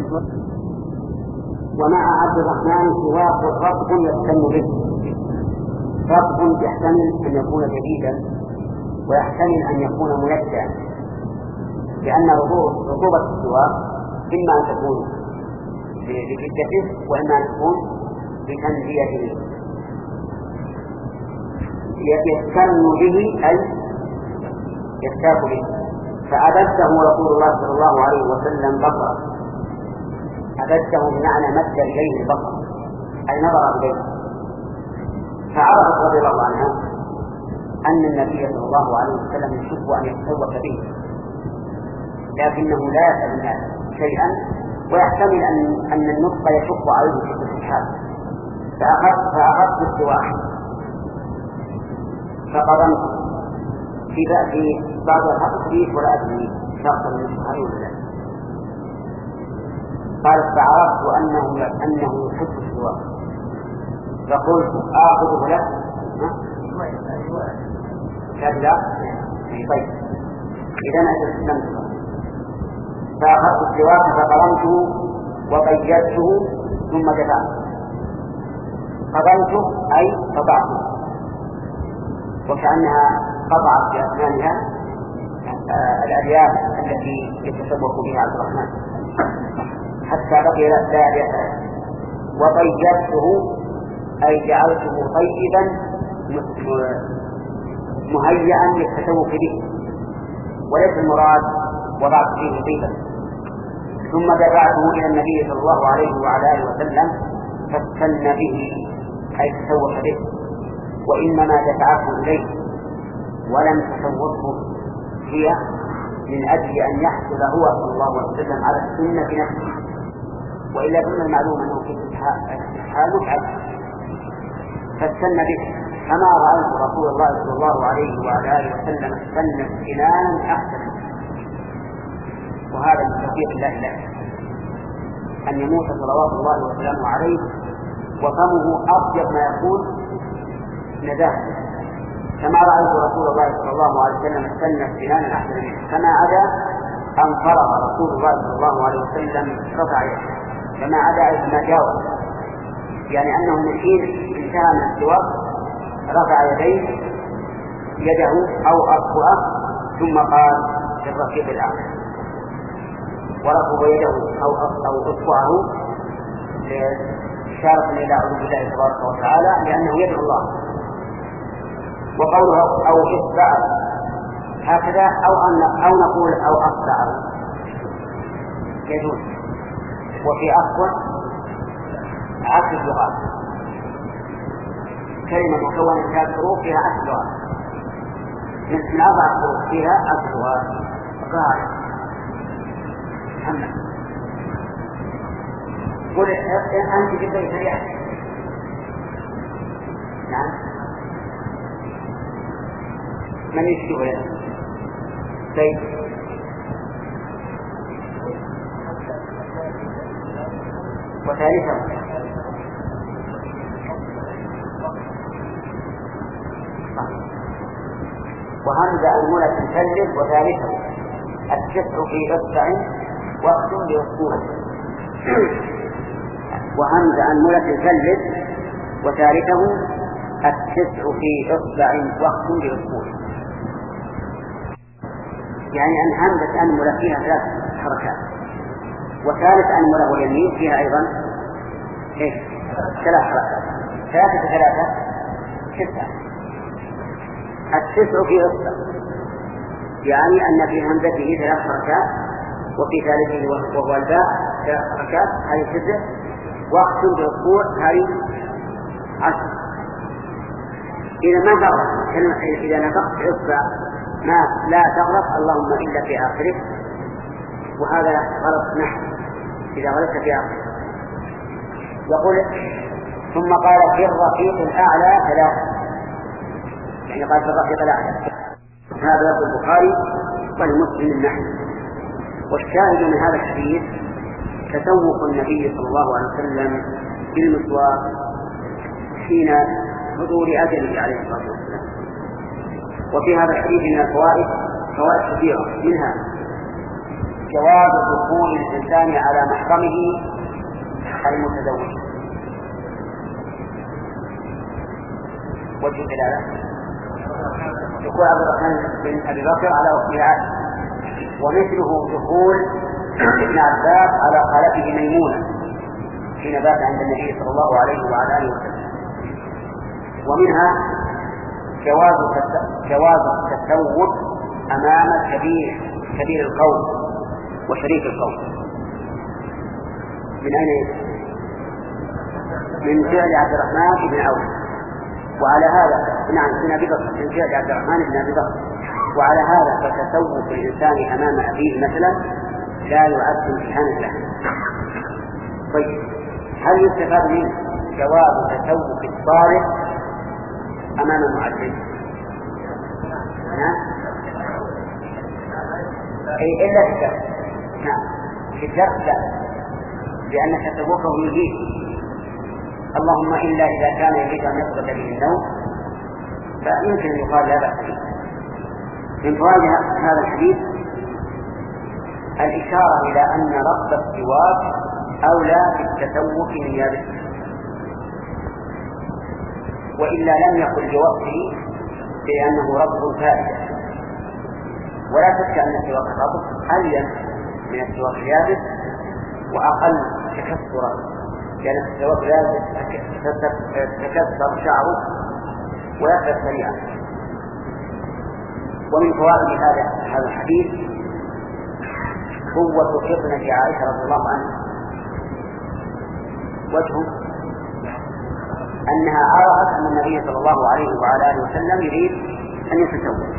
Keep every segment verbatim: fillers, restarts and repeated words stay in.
ومع عبد الرحمن سواق رطب يهتم به. رطب يحتمل أن يكون جديدا ويحتمل أن يكون ملتعا، لأن رطوبة السواق إما أن تكون بجدته وإما أن تكون بتنزيته. يهتم به أي يهتاف به. فأبده رسول الله صلى الله عليه وسلم بصره، أبده بمعنى مد إليه البصر أي نظر إليه. فعرفت رضي الله عنها أن النبي صلى الله عليه وسلم يحب أن يتسوق به، لكنه لا يسأل الناس شيئا، ويحتمل أن أن النطق يشق عليه في كل حال. فأخذت فأخذت السواح فقدمت في بأس بعض الحديث ولا أدري شخصا من الصحابة ولا. قالت فعرفت أنه أنه يحب السواك فقلت آخذه لك. كذا طيب إذا أنا استسلمت. فأخذت السواك فقرنته وقيدته ثم دفعته. قضيته أي قطعته، وكأنها قطعت بأسنانها الألياف التي يتسوق بها عبد الرحمن حتى بقي لا يفعل. وطيبته أي جعلته طيبا مهيئا للتسوق به، وليس المراد وضعت فيه طيبا. ثم دفعته إلى النبي صلى الله عليه وعلى آله وسلم فاستن به أي تسوق به، وإنما دفعته إليه ولم تسوقه هي من أجل أن يحصل هو صلى الله عليه وسلم على السنة نفسه، وإلا كان المعلوم أنه في الحال متعب. فاستن به كما رأيت رسول الله صلى الله عليه وعلى آله وسلم استن استنانا أحسن. وهذا من توفيق الله له أن يموت صلوات الله وسلامه عليه وفمه أطيب ما يكون نزاهة، كما رأيت رسول الله صلى الله عليه وسلم استن استنانا أحسن منه. فما عدا أن فرغ رسول الله صلى الله عليه وسلم رفع يده، فما عدا أي ما جاوز، يعني أنه من حين انتهى من السواق رفع يديه يده أو أصبعه ثم قال للرفيق الأعلى، ورفع يده أو أو أصبعه إشارة إلى علو الله تبارك وتعالى لأنه يدعو الله. وقوله أو إصبع هكذا أو أن أو نقول أو أصبع يجوز. وفي أصبع عشر لغات، كلمة مكونة من ثلاث حروف فيها عشر لغات، من أربع حروف فيها عشر لغات. قال محمد قل أنت جبت سريعا. نعم من يشتغل هذا؟ طيب وثالثا وهمز أنملة تنفذ وثالثا الكسر في إصبع وقت لأسبوع. وهمز أنملة تنفذ وثالثه الكسر في إصبع وقت لأسبوع، يعني أن همزة أنملة فيها ثلاث حركات، وثالث أنملة واليمين فيها أيضا إيه؟ ثلاث حركات، ثلاثة ثلاثة تسعة. التسع في إصبع يعني أن في همزته ثلاث حركات وفي ثالثه وهو الباء ثلاث حركات، هذه تسع. وقت بأسبوع هذه عشر. إذا ما تغلط إذا نفقت إصبع ما لا تغلط اللهم إلا في آخره، وهذا غلط نحو إذا غلطت في آخره. يقول ثم قال في الرفيق الأعلى ثلاثة، يعني قال في الرفيق الأعلى. هذا يقول البخاري والمسلم النحو. والشاهد من هذا الحديث تسوق النبي صلى الله عليه وسلم بالمسواك حين حضور أجله عليه الصلاة والسلام. وفي هذا الحديث من الفوائد فوائد كثيرة، منها جواز دخول الإنسان على محرمه المتزوج. وجه الدلالة دخول عبد الرحمن بن أبي بكر على أخته عائشة، ومثله دخول ابن عباس على خالته ميمونة حين بات عند النبي صلى الله عليه وعلى آله وسلم. ومنها جواز جواز التسوق أمام كبير كبير القوم وشريك القوم. من أين؟ من فعل عبد الرحمن بن عوف. وعلى هذا نعم من أبي بكر، من فعل عبد الرحمن بن أبي بكر. وعلى هذا فتسوق الإنسان أمام أبيه مثلا لا يعد امتحانا له. طيب هل يستفاد منه جواز تسوق الطالب أمام المعلم؟ نعم أي إلا في الدرس. نعم في الدرس لا، لأن تسوقه يجيب، اللهم إلا إذا كان يريد أن يطلب به النوم فيمكن أن يقال لا بأس به. من فوائد هذا الحديث الإشارة إلى أن رب السواك أولى بالتسوق من يابسه، وإلا لم يقل جوابه بأنه رب فائدة. ولا شك أن السواك الرب ألين من السواك اليابس وأقل تكسرا، لأن السواك اليابس تكسر شعره ويكسر سريعا. ومن فوائد هذا هذا الحديث قوة ابنة عائشة رضي الله عنها. وجهه أنها عرفت أن النبي صلى الله عليه وعلى آله وسلم يريد أن يتزوج،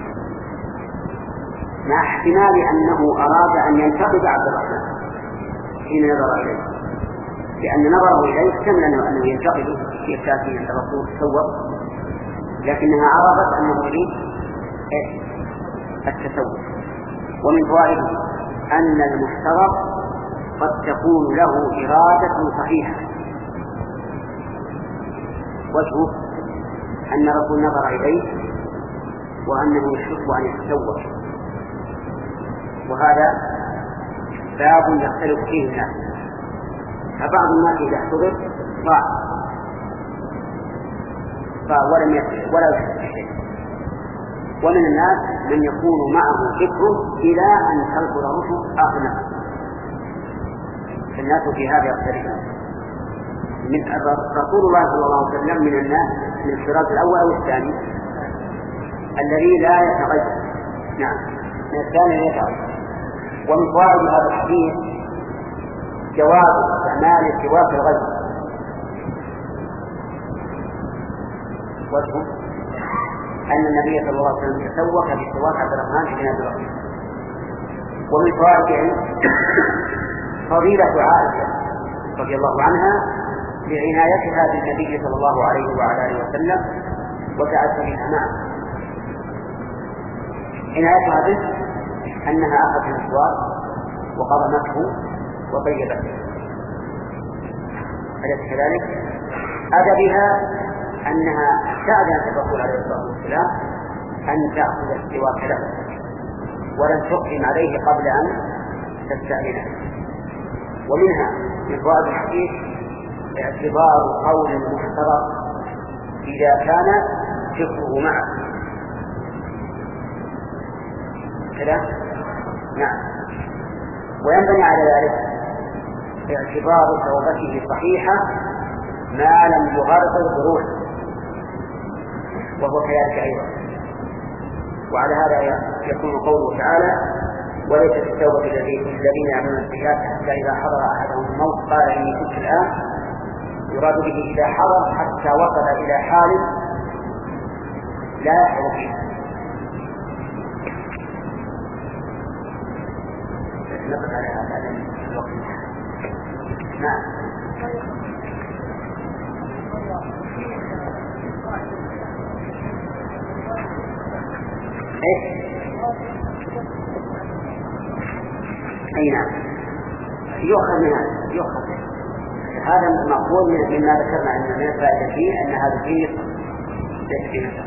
مع احتمال أنه أراد أن ينتقد عبد الرحمن حين نظر إليه، لأن نظره إليه احتمل أنه ينتقد في إفشاء عند الرسول تصور، لكنها عرفت أنه يريد التسوق. ومن فوائده أن المحترم قد تكون له إرادة صحيحة. وجهه أن الرسول نظر إليه وأنه يحب أن يتسوق، وهذا باب يختلف فيه الناس. فبعض الناس إذا احتضر ضاع ولم يحب ولا يحب شيء، ومن الناس من يكون معه فكره إلى أن تنقل روحه آخر نفسه. الناس في هذا يختلفون. من رسول الله صلى الله عليه وسلم من الناس من الشراط الأول أو الثاني الذي لا يتغير. نعم من الثاني لا يتغير. ومن فوائد هذا الحديث جواز استعمال سواك الغيب. وجهه أن النبي صلى الله عليه وسلم تسوق بسواك عبد الرحمن بن أبي بكر. ومن فوائد فضيلة عائشة رضي الله عنها بعنايتها بالنبي صلى الله عليه وعلى آله وسلم وتعزمها معه. عنايتها به أنها أخذت السواك وقضمته وطيبته، أليس كذلك؟ أدبها أنها استأذنت الرسول عليه الصلاة والسلام أن تأخذ السواك له ولن تقدم عليه قبل أن تستأذنه. ومنها من فوائد الحديث اعتبار قول المحترم إذا كان فقهه معه كذا. نعم. وينبني على ذلك اعتبار توبته صحيحة ما لم يغرغر بروحه، وهو كذلك أيضا. وعلى هذا يكون قوله تعالى وليست التوبة الذين يعملون السيئات حتى إذا حضر أحدهم الموت قال إني كنت الآن، يراد به إذا حضر حتى وصل إلى حال لا يحضر فيه. نقف على هذا الوقت. نعم. ايش؟ اي نعم يؤخذ من هذا، يؤخذ هذا مقبول مما ذكرنا ان من الفائده فيه ان هذا فيه ليس فيه نفسه.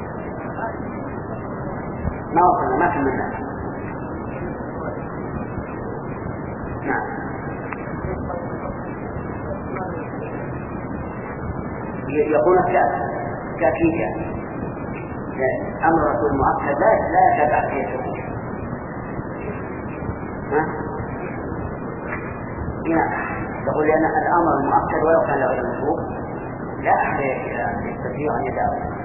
ما وصلنا ما كملنا. يكون تأكيدا. أمر الرسول المؤكد لا يتبع فيه الحكم. ها؟ يقول لأن الأمر المؤكد ولو كان غير المفهوم لا أحد يستطيع أن يدعوه.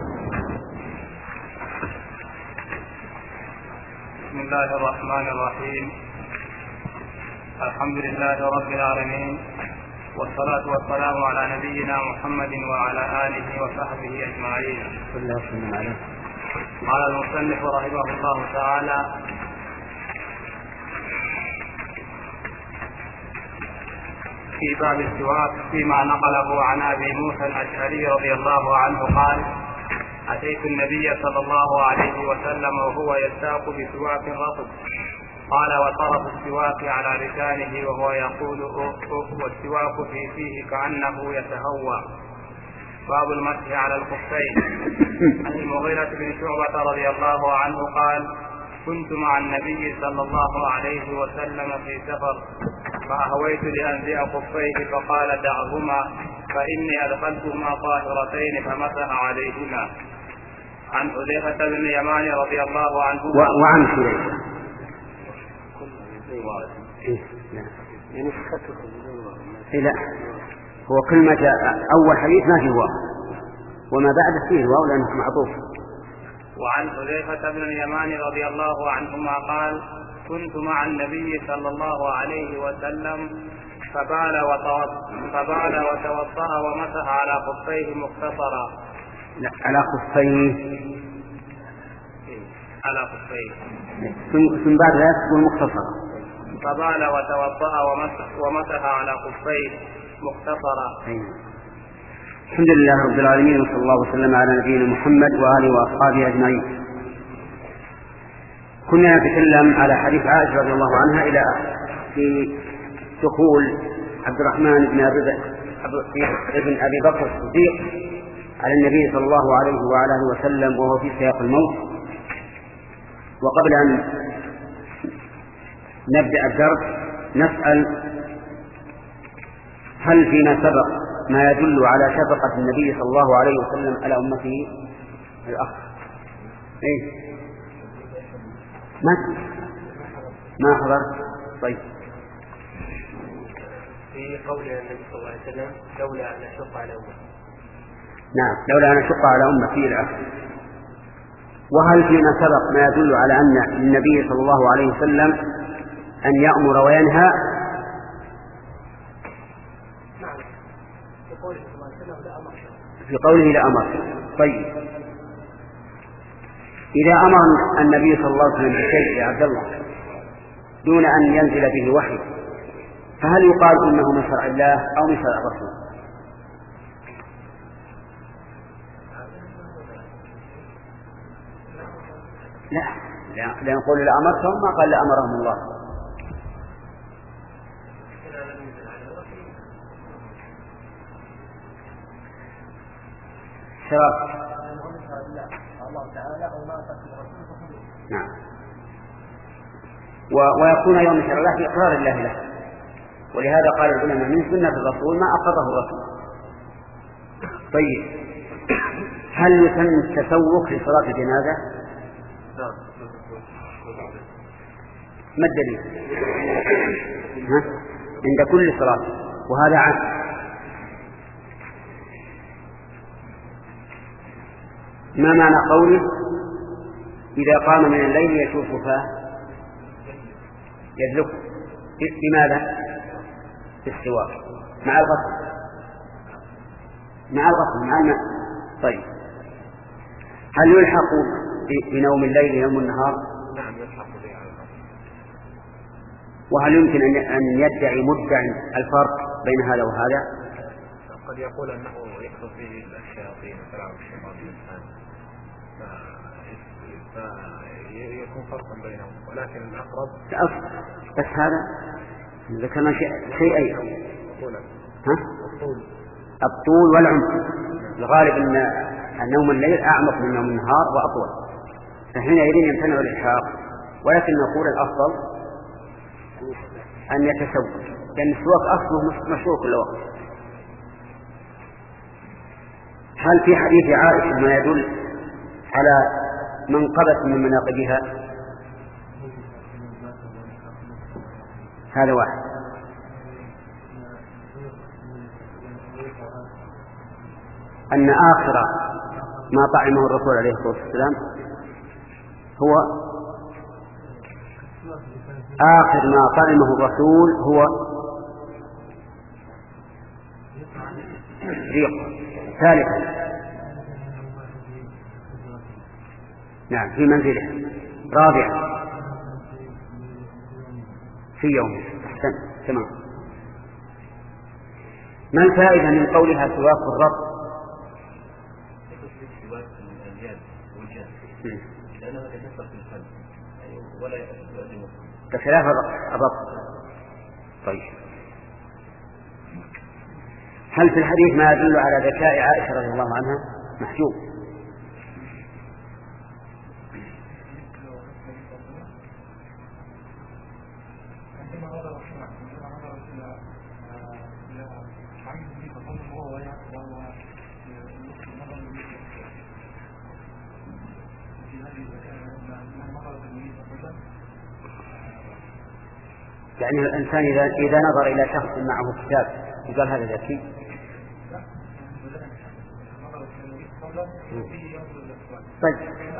بسم الله الرحمن الرحيم. الحمد لله رب العالمين، والصلاة والسلام على نبينا محمد وعلى آله وصحبه أجمعين. قال المصنف رحمه الله تعالى: في باب السواك فيما نقله عن أبي موسى الأشعري رضي الله عنه قال: أتيت النبي صلى الله عليه وسلم وهو يستاق بسواك رطب، قال: وطرف السواك على لسانه وهو يقول والسواك في فيه كأنه يتهوى. باب المسح على الخفين. عن المغيرة بن شعبة رضي الله عنه قال: كنت مع النبي صلى الله عليه وسلم في سفر فأهويت لأنزع خفيه فقال: دعهما فإني أدخلتهما طاهرتين فمسح عليهما. عن حذيفة بن اليمان رضي الله عنه وعن حذيفة لا هو كلمة أول حديث ما فيه واو، وما بعد فيه واو لأنه معطوف. وعن حذيفة بن اليمان رضي الله عنهما قال: كنت مع النبي صلى الله عليه وسلم فبال فبال وتوضأ ومسح على خفيه مختصرا. لا على خفيه على خفيه ثم بعد ذلك تكون مختصرا. فبال وتوضأ ومسح, ومسح على خفيه مختصرا. الحمد لله رب العالمين، وصلى الله وسلم على نبينا محمد وآله وأصحابه أجمعين. كنا نتكلم على حديث عائشة رضي الله عنها إلى في دخول عبد الرحمن بن أبي ابن أبي بكر الصديق على النبي صلى الله عليه وعلى آله وسلم وهو في سياق الموت. وقبل أن نبدأ الدرس نسأل: هل فيما سبق ما يدل على شفقة النبي صلى الله عليه وسلم على أمته؟ الأخ إيه ما ما حضر. طيب. في قول النبي صلى الله عليه وسلم: لولا أن أشق على أمتي. نعم، لولا أن أشق على أمتي الأخ. وهل فيما سبق ما يدل على أن النبي صلى الله عليه وسلم أن يأمر وينهى؟ نعم، في قوله صلى الله عليه وسلم لأمر. في قوله لأمر. طيب، إذا أمر النبي صلى الله عليه وسلم بشيء يا عبد الله دون أن ينزل به وحي، فهل يقال إنه من شرع الله أو من شرع الرسول؟ لا، لا نقول لأمرتهم ما قال لأمرهم الله. شرع نعم. ويكون يوم شرع الله في إقرار الله له، ولهذا قال العلماء من سنة الرسول ما أقره الرسول. طيب، هل يسن التسوق لصلاة الجنازة؟ ما الدليل؟ ها؟ عند كل صلاة، وهذا عام. ما معنى قوله: إذا قام من الليل يشوف فاه يدلك؟ بماذا؟ بالسواك مع الغسل مع الغسل مع الماء. طيب، هل يلحق بنوم الليل يوم النهار؟ نعم، يلحق به. وهل يمكن أن يدعي مدعي الفرق بين هذا وهذا؟ قد يقول أنه يحدث فيه الشياطين وكلام الشيطان الإنسان فيكون فرقا بينهم، ولكن الأقرب بس هذا ذكرنا شيئين: ها؟ الطول والعمق. الغالب أن النوم الليل أعمق من نوم النهار وأطول، فحينئذ يمتنع الإلحاق، ولكن نقول الأفضل أن يتسوق، لأن السواك أصله مشروع كل وقت. هل في حديث عائشة ما يدل على منقبة من مناقبها؟ هذا واحد. أن آخر ما طعمه الرسول عليه الصلاة والسلام هو آخر ما طعمه الرسول هو ريق. ثالثا نعم في منزله. رابعا في يوم. أحسن تمام. ما الفائدة من قولها سواك الرب؟ بخلاف الرب. طيب هل في الحديث ما يدل على ذكاء عائشة رضي الله عنها؟ محجوب. يعني الإنسان إذا إذا نظر إلى شخص معه كتاب يقال هذا ذكي. طيب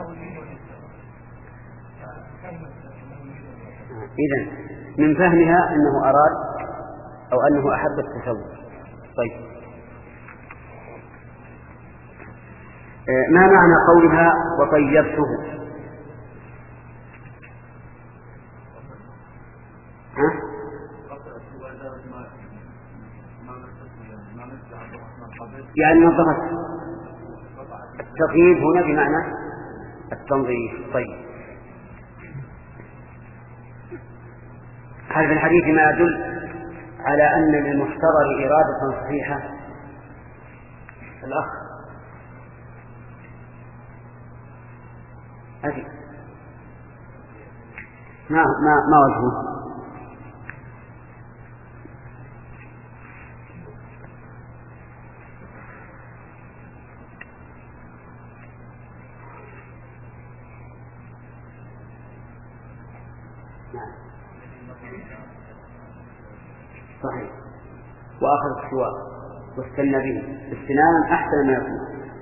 إذن من فهمها أنه أراد أو أنه أحب التصور. طيب ما معنى قولها وطيبته؟ ها؟ يعني نظرت. التطيب هنا بمعنى التنظيف. طيب هل في الحديث ما يدل على أن للمحتضر إرادة صحيحة؟ الأخ أجل ما ما ما وجهه؟ صحيح. وآخر السواء واستنى به استنانا أحسن ما يكون.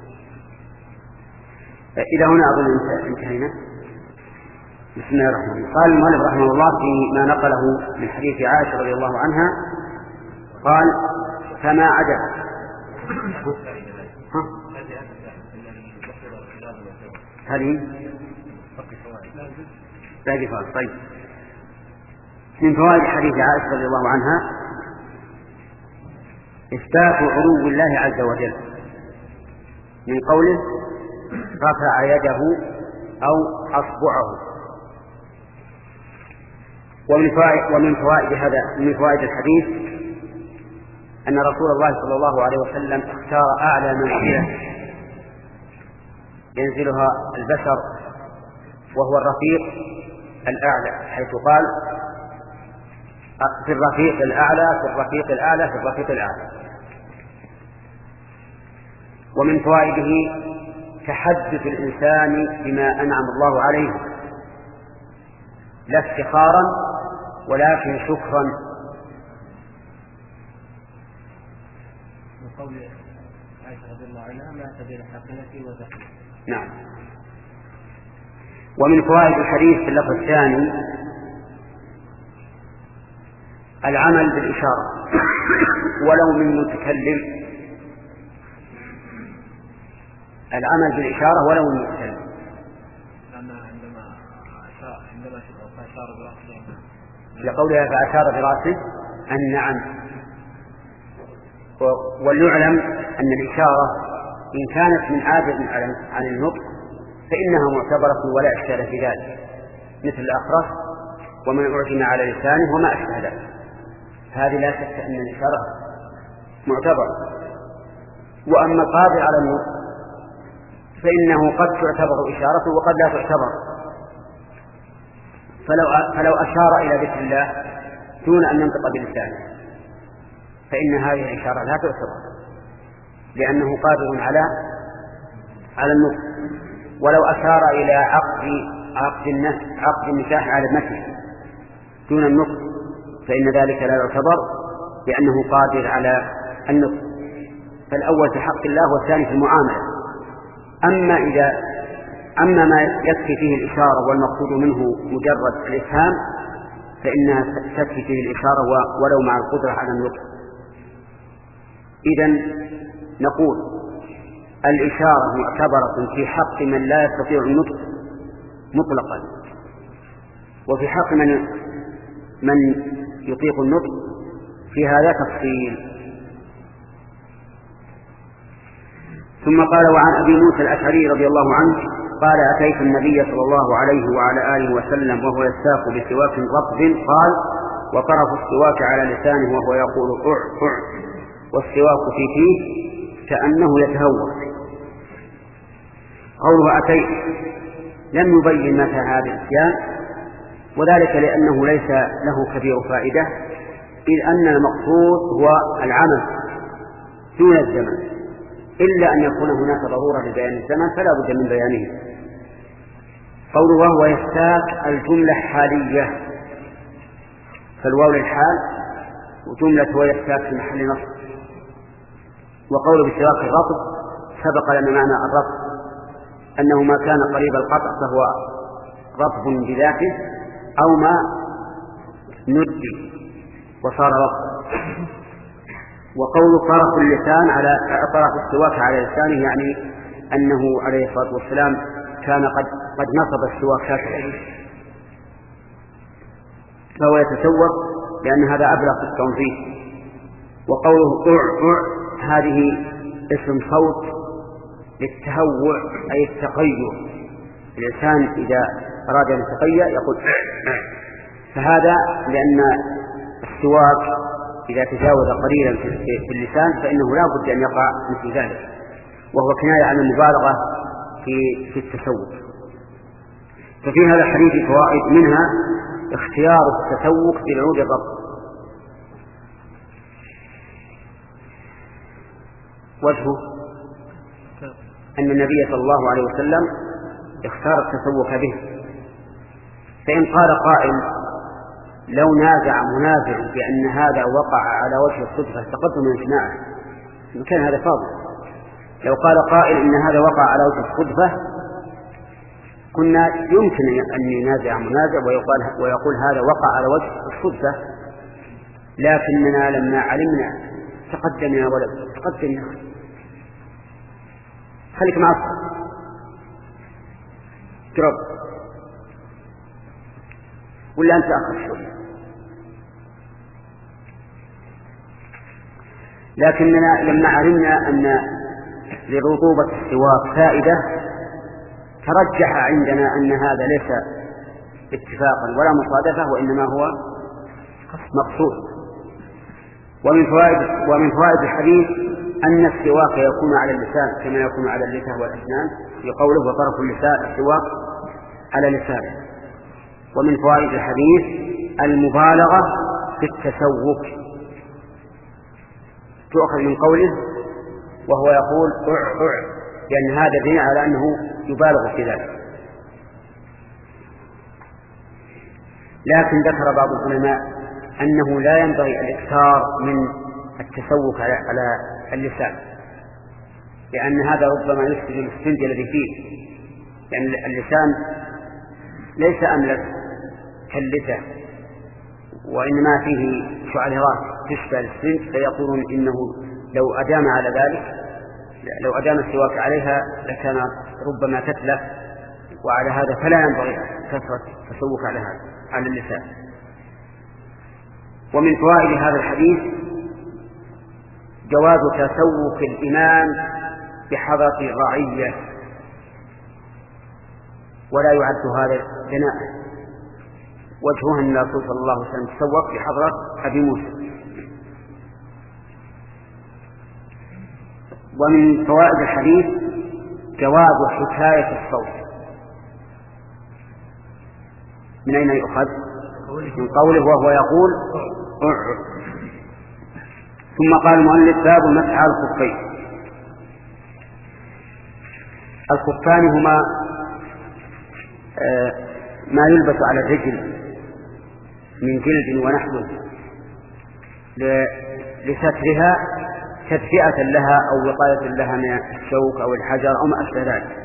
إلى هنا أظن انتهينا. بسم الله الرحمن الرحيم. قال المؤلف رحمه الله فيما نقله من حديث عائشة رضي الله عنها قال فما عدا هذه باقي فوائد. طيب من فوائد حديث عائشة رضي الله عنها إثبات علو الله عز وجل من قوله رفع يده أو أصبعه. ومن فوائد, ومن فوائد هذا من فوائد الحديث أن رسول الله صلى الله عليه وسلم اختار أعلى منزلة ينزلها البشر وهو الرفيق الأعلى، حيث قال في الرفيق الأعلى في الرفيق الأعلى في الرفيق الأعلى. ومن فوائده تحدث الإنسان بما أنعم الله عليه لا افتخارا ولكن شكرا. من قول عائشة رضي الله عنها ما سبيل حسنتي وزكي. نعم. ومن فوائد الحديث في اللفظ الثاني العمل بالإشارة ولو من متكلم. العمل بالإشارة ولو من متكلم. عندما عندما أشار برأسه لقولها فأشار برأسه أن نعم. وليعلم أن الإشارة إن كانت من عاجز عن النطق فإنها معتبرة ولا إشكال في ذلك، مثل الأخرس ومن أعجم على لسانه وما أشبه ذلك. هذه لا شك أن الإشارة معتبرة. وأما القادر على النطق فإنه قد تعتبر إشارة وقد لا تعتبر. فلو, فلو أشار إلى ذكر الله دون أن ينطق بلسانه فإن هذه الإشارة لا تعتبر. لأنه قادر على على النطق. ولو أشار إلى عقد عقد النكاح عقد النكاح على ابنته دون النطق فإن ذلك لا يعتبر لأنه قادر على النطق. فالأول في حق الله والثاني في المعاملة. أما إذا أما ما يكفي فيه الإشارة والمقصود منه مجرد الإفهام فإنها تكفي فيه الإشارة ولو مع القدرة على النطق. إذن نقول الإشارة معتبرة في حق من لا يستطيع النطق مطلقا، وفي حق من من يطيق النطق في هذا تفصيل. ثم قال: وعن أبي موسى الأشعري رضي الله عنه قال: أتيت النبي صلى الله عليه وعلى آله وسلم وهو يستاق بسواك رطب قال: وطرف السواك على لسانه وهو يقول أع أع والسواك في فيه كأنه يتهوى. قوله أتيت لم يبين متى هذا الاتيان، وذلك لأنه ليس له كبير فائدة، إذ أن المقصود هو العمل دون الزمن، إلا أن يكون هناك ضرورة لبيان الزمن فلا بد من بيانه. قوله وهو يستاك الجملة حالية، فالواو للحال وجملة ويستاك في محل نصب. وقوله بسواك الرطب سبق لنا معنى الرطب أنه ما كان قريب القطع فهو رطب بذاته أو ما ندي وصار رطب. وقول طرف اللسان على طرف السواك على لسانه يعني أنه عليه الصلاة والسلام كان قد قد نصب السواك فهو يتسوق لأن هذا أبلغ في التنظيف. وقوله أع أع هذه اسم صوت للتهوع أي التقيؤ. الإنسان إذا أراد أن يتقيأ يقول أع أع، فهذا لأن السواك إذا تجاوز قليلا في اللسان فإنه لا بد أن يقع مثل ذلك، وهو كناية عن المبالغة في في التسوق. ففي هذا الحديث فوائد، منها اختيار التسوق بالعود الرطب. وجهه أن النبي صلى الله عليه وسلم اختار التسوق به. فإن قال قائل لو نازع منازع بأن هذا وقع على وجه الصدفة تقدم امتناعه كان هذا فاضل. لو قال قائل إن هذا وقع على وجه الصدفة كنا يمكن أن ينازع منازع ويقال ويقول هذا وقع على وجه الصدفة، لكننا لما علمنا تقدم يا ولد تقدم يا ولد خليك مع الصدفة ترب ولا أنت أخذ شوية. لكننا لما علمنا أن لرطوبة السواك فائدة ترجح عندنا أن هذا ليس اتفاقا ولا مصادفة وإنما هو مقصود. ومن فوائد ومن فوائد الحديث أن السواك يكون على اللسان كما يكون على اللسان والأسنان في قوله وطرف اللسان السواك على لسانه. ومن فوائد الحديث المبالغة في التسوق، تؤخذ من قوله وهو يقول أع أع، لأن هذا دليل على أنه يبالغ في ذلك. لكن ذكر بعض العلماء أنه لا ينبغي الإكثار من التسوق على اللسان، لأن هذا ربما يفسد السنج الذي فيه، لأن يعني اللسان ليس أملك كاللسان وإنما فيه شعيرات تشبه السنج، فيقولون إنه لو أدام على ذلك لو أدام السواك عليها لكان ربما تتلف، وعلى هذا فلا ينبغي كثرة التسوق على هذا على اللسان. ومن فوائد هذا الحديث جواز تسوق الإمام بحضرة الرعية، ولا يعد هذا جناء. وجهه أن الرسول صلى الله عليه وسلم تسوق بحضرة أبي موسى. ومن فوائد الحديث جواز حكاية الصوت. من أين يؤخذ؟ من قوله وهو يقول أع. ثم قال المؤلف باب مسح على الخفين. الخفان هما ما يلبس على الرجل من جلد ونحوه لسترها تدفئة لها أو وقاية لها من الشوك أو الحجر أو ما أشبه ذلك.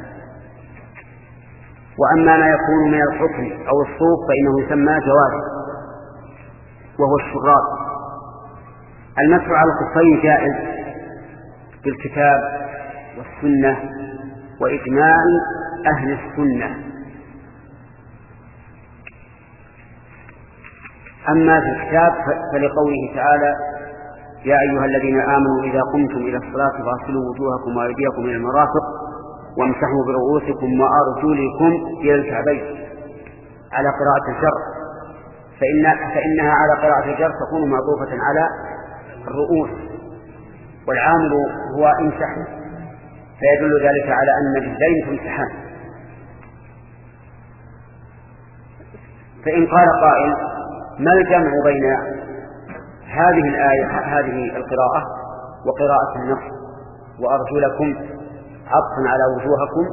وأما ما يكون من الحكم أو الصوف فإنه يسمى جواز وهو الشراب. المسح على الخفين جائز بالكتاب والسنة وإجماع أهل السنة. أما في الكتاب فلقوله تعالى: يا أيها الذين آمنوا إذا قمتم إلى الصلاة فاغسلوا وجوهكم وأيديكم إلى المرافق وامسحوا برؤوسكم وأرجلكم إلى الكعبين، على قراءة الجر، فإن فإنها على قراءة الجر تكون معطوفة على الرؤوس، والعامل هو امسحوا، فيدل ذلك على أن الرجلين تمسحان. فإن قال قائل: ما الجمع بين هذه الآية هذه القراءة وقراءة النص وأرجلكم عطفا على وجوهكم؟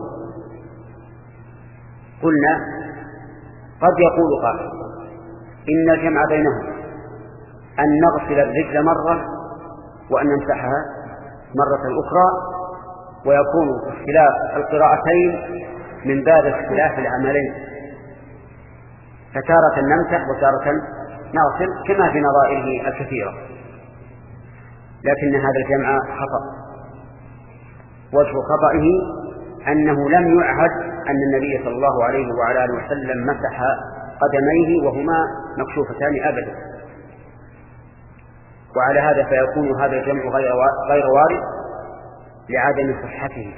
قلنا: قد يقول قائل إن الجمع بينهم أن نغسل الرجل مرة وأن نمسحها مرة أخرى، ويكون اختلاف القراءتين من باب اختلاف العملين، فتارة نمسح وتارة نغسل كما في نظائره الكثيرة. لكن هذا الجمع خطأ. وجه خطئه أنه لم يعهد أن النبي صلى الله عليه وعلى آله وسلم مسح قدميه وهما مكشوفتان أبدا، وعلى هذا فيكون هذا الجمع غير وارد لعدم صحته.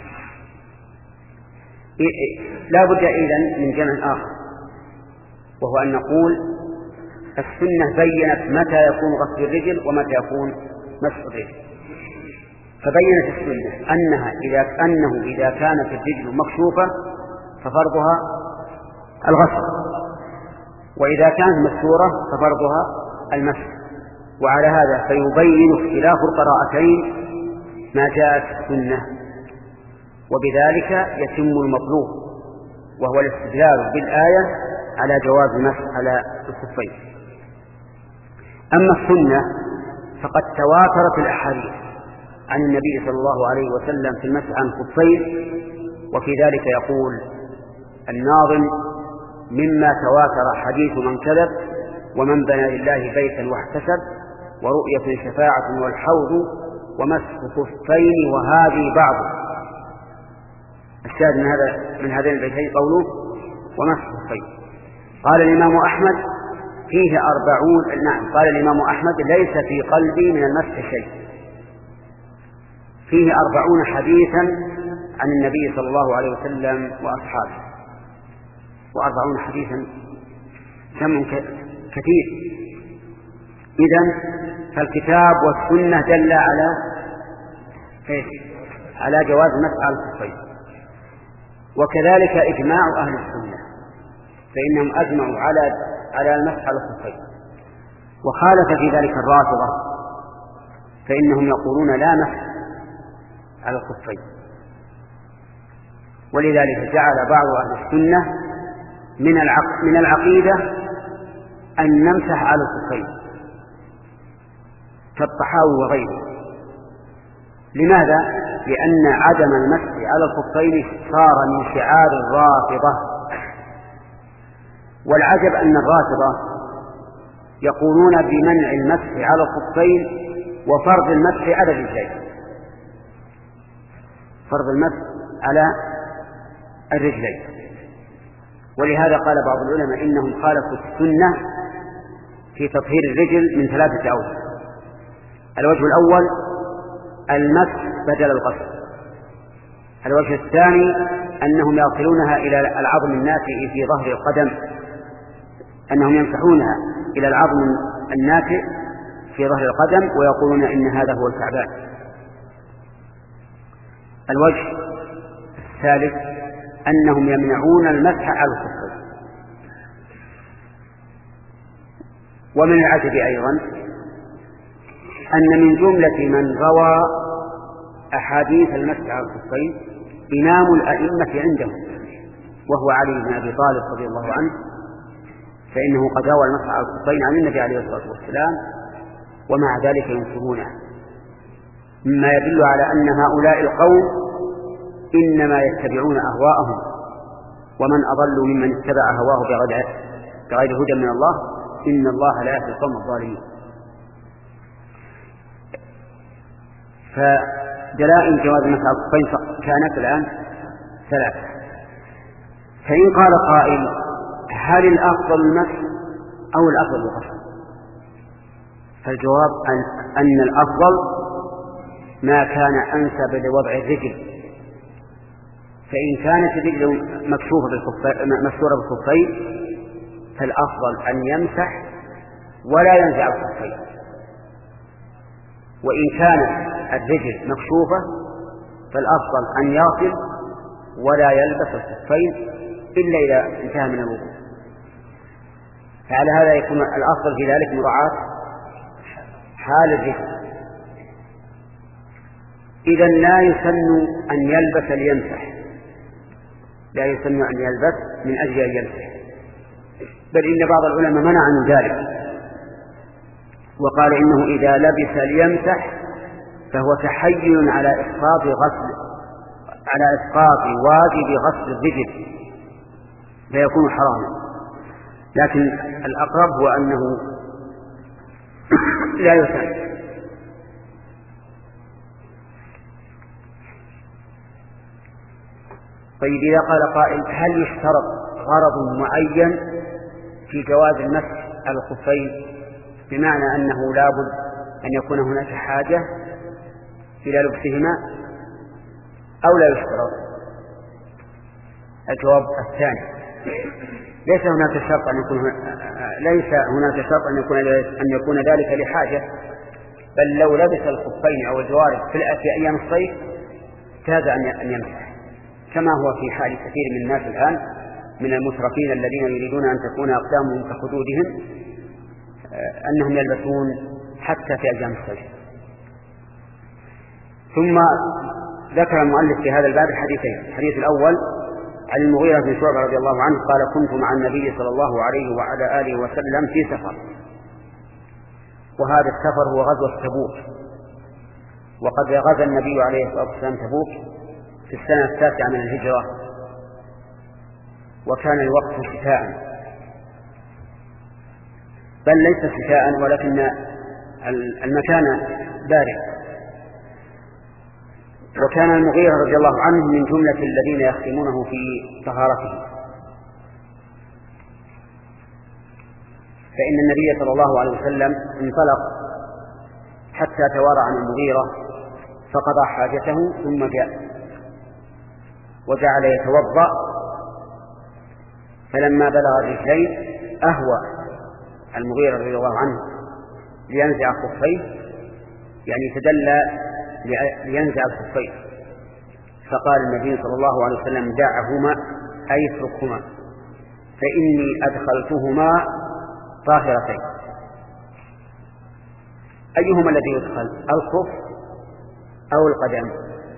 لا بد إذن من جمع آخر، وهو أن نقول السنة بيّنت متى يكون غسل الرجل ومتى يكون مسح الرجل، فبيّنت السنة أنها إذا أنه إذا كانت الرجل مكشوفة ففرضها الغسل، وإذا كانت مستورة ففرضها المسح. وعلى هذا فيبين اختلاف القراءتين ما جاءت السنة، وبذلك يتم المطلوب، وهو الاستدلال بالآية على جواز المسح على الخفين. أما السنة فقد تواترت الأحاديث عن النبي صلى الله عليه وسلم في المسح عن الخفين، وفي ذلك يقول الناظم: مما تواتر حديث من كذب ومن بنى لله بيتا واحتسب ورؤية شفاعة والحوض ومسح خفين وهذه بعض. الشاهد من هذا من هذين البيتين قوله ومسح خفين. قال الإمام أحمد فيه أربعون نعم قال الإمام أحمد ليس في قلبي من المسح شيء. فيه أربعون حديثا عن النبي صلى الله عليه وسلم وأصحابه، وأربعون حديثا جمع كثير. إذن فالكتاب والسنة دل على إيه؟ على جواز مسح على الخفين، وكذلك إجماع أهل السنة فإنهم أجمعوا على على المسح على الخفين. وخالف في ذلك الرافضة فإنهم يقولون لا مسح على الخفين، ولذلك جعل بعض أهل السنة من من العقيدة أن نمسح على الخفين كالطحاوي وغيره. لماذا؟ لأن عدم المسح على الخفين صار من شعار الرافضة. والعجب أن الرافضة يقولون بمنع المسح على الخفين وفرض المسح على الرجلين، فرض المسح على الرجلين. ولهذا قال بعض العلماء إنهم خالفوا السنة في تطهير الرجل من ثلاثة أوجه. الوجه الأول المسح بدل الغسل. الوجه الثاني أنهم يصلونها إلى العظم الناتئ في ظهر القدم، أنهم يمسحونها إلى العظم الناتئ في ظهر القدم ويقولون إن هذا هو الكعبان. الوجه الثالث أنهم يمنعون المسح على الخفين. ومن العجب أيضا أن من جملة من روى أحاديث المسح على الخفين إمام الأئمة عندهم وهو علي بن أبي طالب رضي الله عنه، فإنه قد روى المسح على الخفين عن النبي عليه الصلاة والسلام ومع ذلك ينكرونه، مما يدل على أن هؤلاء القوم إنما يتبعون أهواءهم، ومن أضل ممن اتبع هواه بغير هدى من الله، إن الله لا يهدي القوم الظالمين. فدلائل جواز المسح على الخفين كانت الآن ثلاثة. فإن قال قائل هل الأفضل المسح أو الأفضل الغسل؟ فالجواب أن الأفضل ما كان أنسب لوضع الرجل، فإن كانت الرجل مكشوفة مسورة بالخفين فالأفضل أن يمسح ولا ينزع الخفين، وإن كانت الرجل مكشوفة فالأفضل أن يغسل ولا يلبس الخفين إلا إذا انتهى من الوضوء. فعلى هذا يكون الأفضل في ذلك مراعاة حال الرجل. إذا لا يسن أن يلبس ليمسح، لا يسن أن يلبس من أجل أن يمسح، بل إن بعض العلماء منع من ذلك وقال إنه إذا لبس ليمسح فهو تحيل على إسقاط غسل على إسقاط واجب غسل الرجل فيكون حراما. لكن الأقرب هو أنه لا يسن. طيب إذا قال قائل هل يشترط غرض معين في جواز المسح على الخفين، بمعنى أنه لابد أن يكون هناك حاجة إلى لبسهما أو لا يشترط؟ الجواب الثاني، ليس هناك شرط أن يكون ليس هناك شرط أن يكون أن يكون ذلك لحاجة، بل لو لبس الخفين أو الجوارب في أيام الصيف جاز أن يمسح، كما هو في حال كثير من الناس الآن من المترفين الذين يريدون أن تكون أقدامهم كخدودهم أنهم يلبسون حتى في أيام الصيف. ثم ذكر المؤلف في هذا الباب حديثين. الحديث الأول عن المغيرة بن شعبة رضي الله عنه قال كنت مع النبي صلى الله عليه وعلى آله وسلم في سفر، وهذا السفر هو غزوة تبوك، وقد غزا النبي عليه الصلاة والسلام تبوك في السنة التاسعة من الهجرة، وكان الوقت شتاء، بل ليس شتاء ولكن المكان بارد. وكان المغيرة رضي الله عنه من جملة الذين يختمونه في طهارته، فإن النبي صلى الله عليه وسلم انطلق حتى توارى عن المغيرة فقضى حاجته ثم جاء وجعل يتوضأ، فلما بلغ الرجلين أهوى المغيرة رضي الله عنه لينزع خفيه، يعني تدلى لينزع الخفين، فقال النبي صلى الله عليه وسلم دعهما أي اتركهما فإني أدخلتهما طاهرتين. أيهما الذي يدخل، الخف أو القدم؟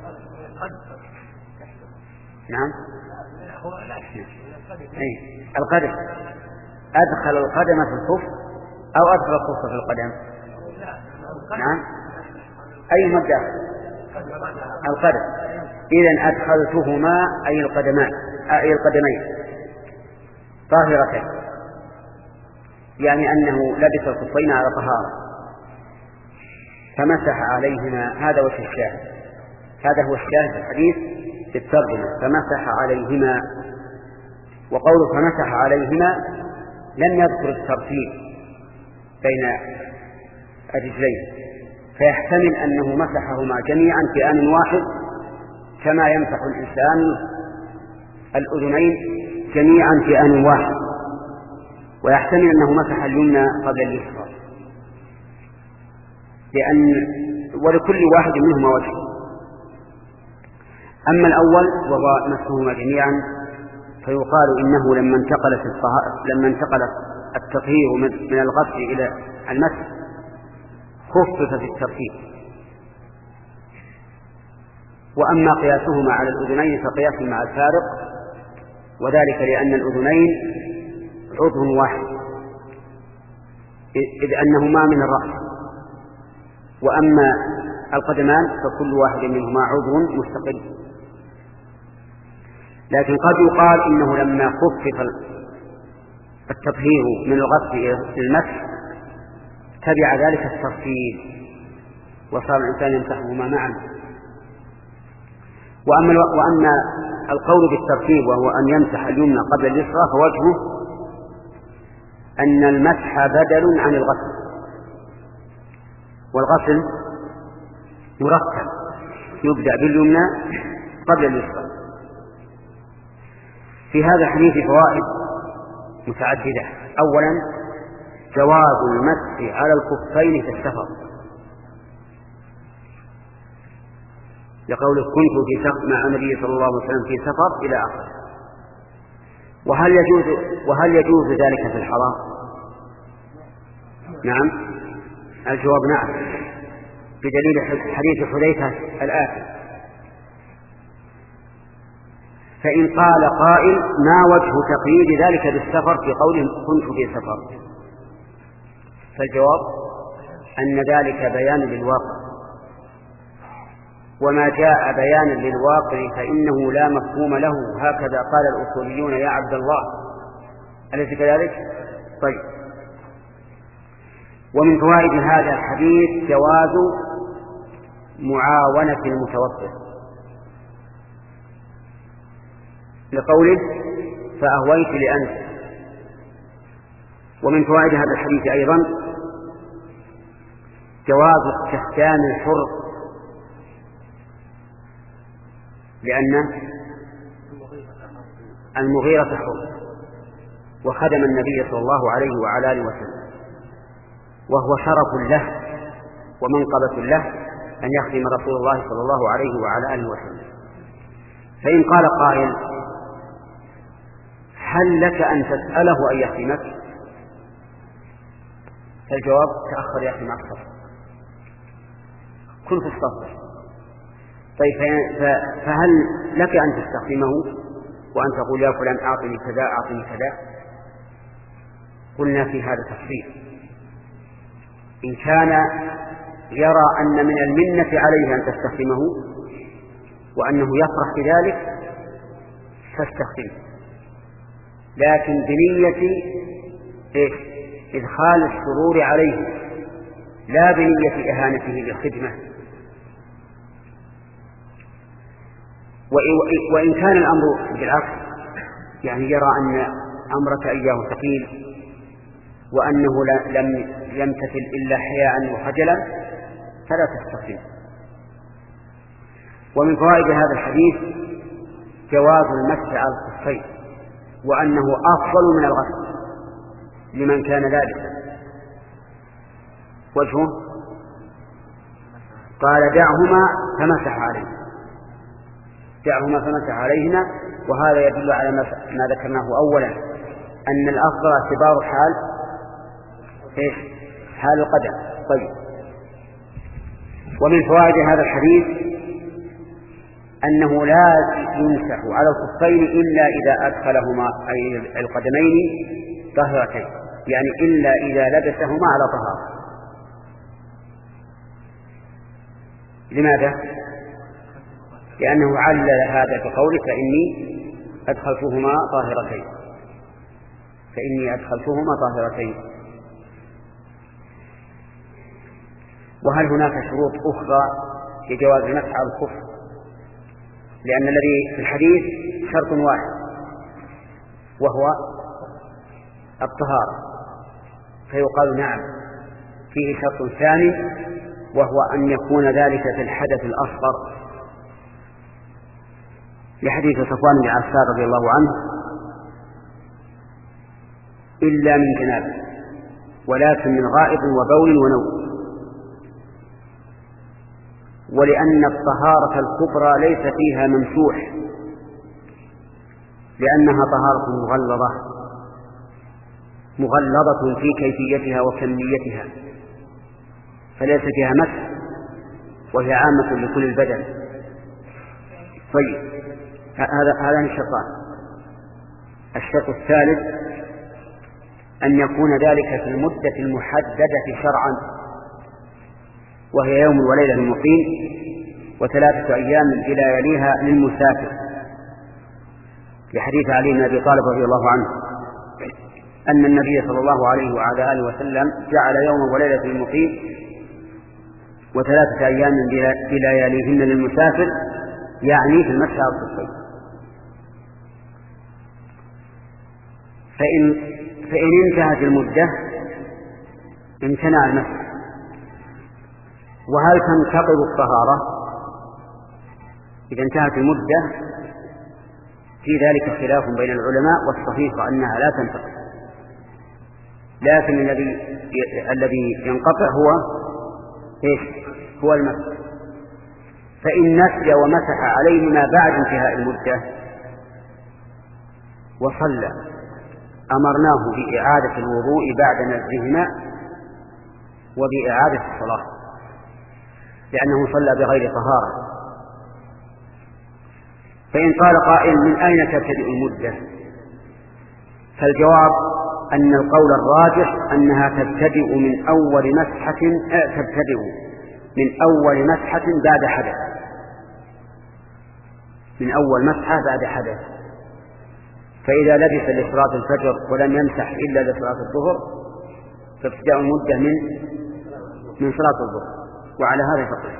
نعم أي القدم. أدخل القدم في الخف أو أدخل الخف في القدم؟ نعم أي مدى القدم. إذن أدخلتهما أي القدمان أي القدمين طاهرتين، يعني أنه لبس الخفين على طهارة فمسح عليهما. هذا وجه الشاهد، هذا هو الشاهد الحديث في الترجمة، فمسح عليهما. وقوله فمسح عليهما لم يذكر الترتيب بين الرجلين، فيحتمل أنه مسحهما جميعا في آن واحد كما يمسح الإنسان الأذنين جميعا في آن واحد، ويحتمل أنه مسح اليمنى قبل اليسرى، لأن ولكل واحد منهما وجه. أما الأول وهو مسحهما جميعا فيقال إنه لما انتقلت لما انتقلت التطهير من الغسل إلى المسح خفف في الترتيب، وأما قياسهما على الأذنين فقياس مع الفارق، وذلك لأن الأذنين عضو واحد إذ أنهما من الرأس، وأما القدمان فكل واحد منهما عضو مستقل. لكن قد يقال إنه لما خفف التطهير من الغسل إلى المسح تبع ذلك الترتيب وصار الإنسان يمسحهما معا. وأما, وأما القول بالترتيب وهو أن يمسح اليمنى قبل اليسرى فوجهه أن المسح بدل عن الغسل، والغسل مرتب يبدأ باليمنى قبل اليسرى. في هذا الحديث فوائد متعددة. أولا جواز المسح على الخفين في السفر، لقوله كنت في سفر مع النبي صلى الله عليه وسلم في سفر إلى آخره. وهل يجوز وهل يجوز ذلك في الحرام؟ نعم، الجواب نعم، بدليل حديث حذيفة الآتي. فإن قال قائل ما وجه تقييد ذلك بالسفر في قوله كنت في سفر؟ فالجواب أن ذلك بيان للواقع، وما جاء بيانا للواقع فإنه لا مفهوم له، هكذا قال الأصوليون يا عبد الله، أليس كذلك؟ طيب. ومن فوائد هذا الحديث جواز معاونة المتوضئ، لقوله فأهويت لأنت. ومن فوائد هذا الحديث أيضا جواز استخدام الحر، لأن المغيرة حر وخدم النبي صلى الله عليه وعلى آله وسلم، وهو شرف له ومنقبة له أن يخدم رسول الله صلى الله عليه وعلى آله وسلم. فإن قال قائل هل لك أن تسأله أن يخدمك؟ فالجواب تأخر يا أخي مع الصف، كن في الصف. طيب فهل لك أن تستخدمه وأن تقول يا فلان أعطني كذا أعطني كذا؟ قلنا في هذا تفصيل. إن كان يرى أن من المنة عليه أن تستخدمه وأنه يفرح بذلك فاستخدمه، لكن بنية إيه؟ إدخال السرور عليه، لا بنية إهانته بالخدمة. وإن كان الأمر بالعكس، يعني يرى أن أمرك إياه ثقيل وأنه لم يمتثل إلا حياء وخجلا فلا تستخدمه. ومن فوائد هذا الحديث جواز المسح على الخفين، وأنه أفضل من الغسل لمن كان لابسا. وجهه قال دعهما فمسح عليهما، دعهما فمسح عليهما، وهذا يدل على ما ذكرناه أولا أن الأفضل اعتبار حال إيش؟ حال القدم. طيب. ومن فوائد هذا الحديث أنه لا يمسح على الخفين إلا إذا أدخلهما أي القدمين طاهرتين، يعني إلا إذا لبسهما على طهارة. لماذا؟ لأنه علل هذا بقوله فإني أدخلتهما طاهرتين، فإني أدخلتهما طاهرتين. وهل هناك شروط أخرى لجواز المسح على الخف؟ لأن الذي في الحديث شرط واحد وهو الطهارة، فيقال نعم فيه شرط ثاني وهو أن يكون ذلك في الحدث الأصغر، لحديث صفوان بن عفان رضي الله عنه إلا من جنابه ولكن من غائط وبول ونوم. ولأن الطهارة الكبرى ليس فيها ممسوح، لأنها طهارة مغلظة مغلظة في كيفيتها وكميتها، فليس فيها مسح، وهي عامة لكل البدن. طيب، هذا هذان الشرطان. الشرط الثالث أن يكون ذلك في المدة المحددة شرعا، وهي يوم وليلة للمقيم وثلاثة أيام إلى يليها للمسافر، لحديث علي بن أبي طالب رضي الله عنه أن النبي صلى الله عليه وعلى آله وسلم جعل يوم وليلة للمقيم وثلاثة أيام إلى يليهن للمسافر، يعني في المسح على الخفين. فإن, فإن انتهت المدة امتنع المسح. وهل تنتقض الطهارة إذا انتهت المدة؟ في ذلك خلاف بين العلماء، والصحيح أنها لا تنتقض، لكن الذي الذي ينقطع هو إيش؟ هو المسح. فإن نسي ومسح عليهما بعد انتهاء المدة وصلى أمرناه بإعادة الوضوء بعد نزعهما وبإعادة الصلاة، لأنه صلى بغير طهارة. فإن قال قائل من أين تبتدئ المدة؟ فالجواب أن القول الراجح أنها تبتدئ من أول مسحة تبتدئ من أول مسحة بعد حدث من أول مسحة بعد حدث. فإذا لبس لصلاة الفجر ولم يمسح إلا لصلاة الظهر فابتداء المدة من من صلاة الظهر، وعلى هذا فقط.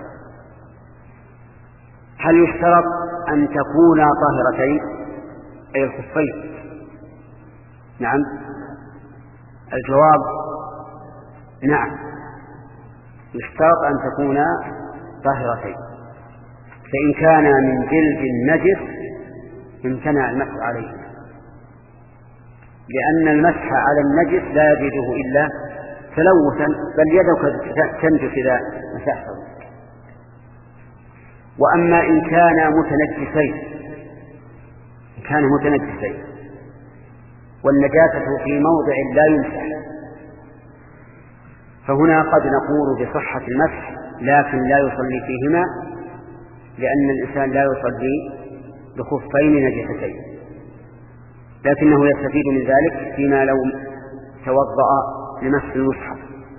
هل يشترط أن تكونا طاهرتين أي الخفين؟ نعم، الجواب نعم، يشترط أن تكونا طاهرتين. فإن كان من جلد نجس امتنع المسح عليه، لأن المسح على النجس لا يجده إلا تلوثا، بل يدك تنجس إذا مسحته. وأما إن كان متنجسين إن كان متنجسين والنجاسة في موضع لا يمسح، فهنا قد نقول بصحة المسح لكن لا يصلي فيهما، لأن الإنسان لا يصلي بخفين نجستين، لكنه يستفيد من ذلك فيما لو توضأ لمسح المصحف.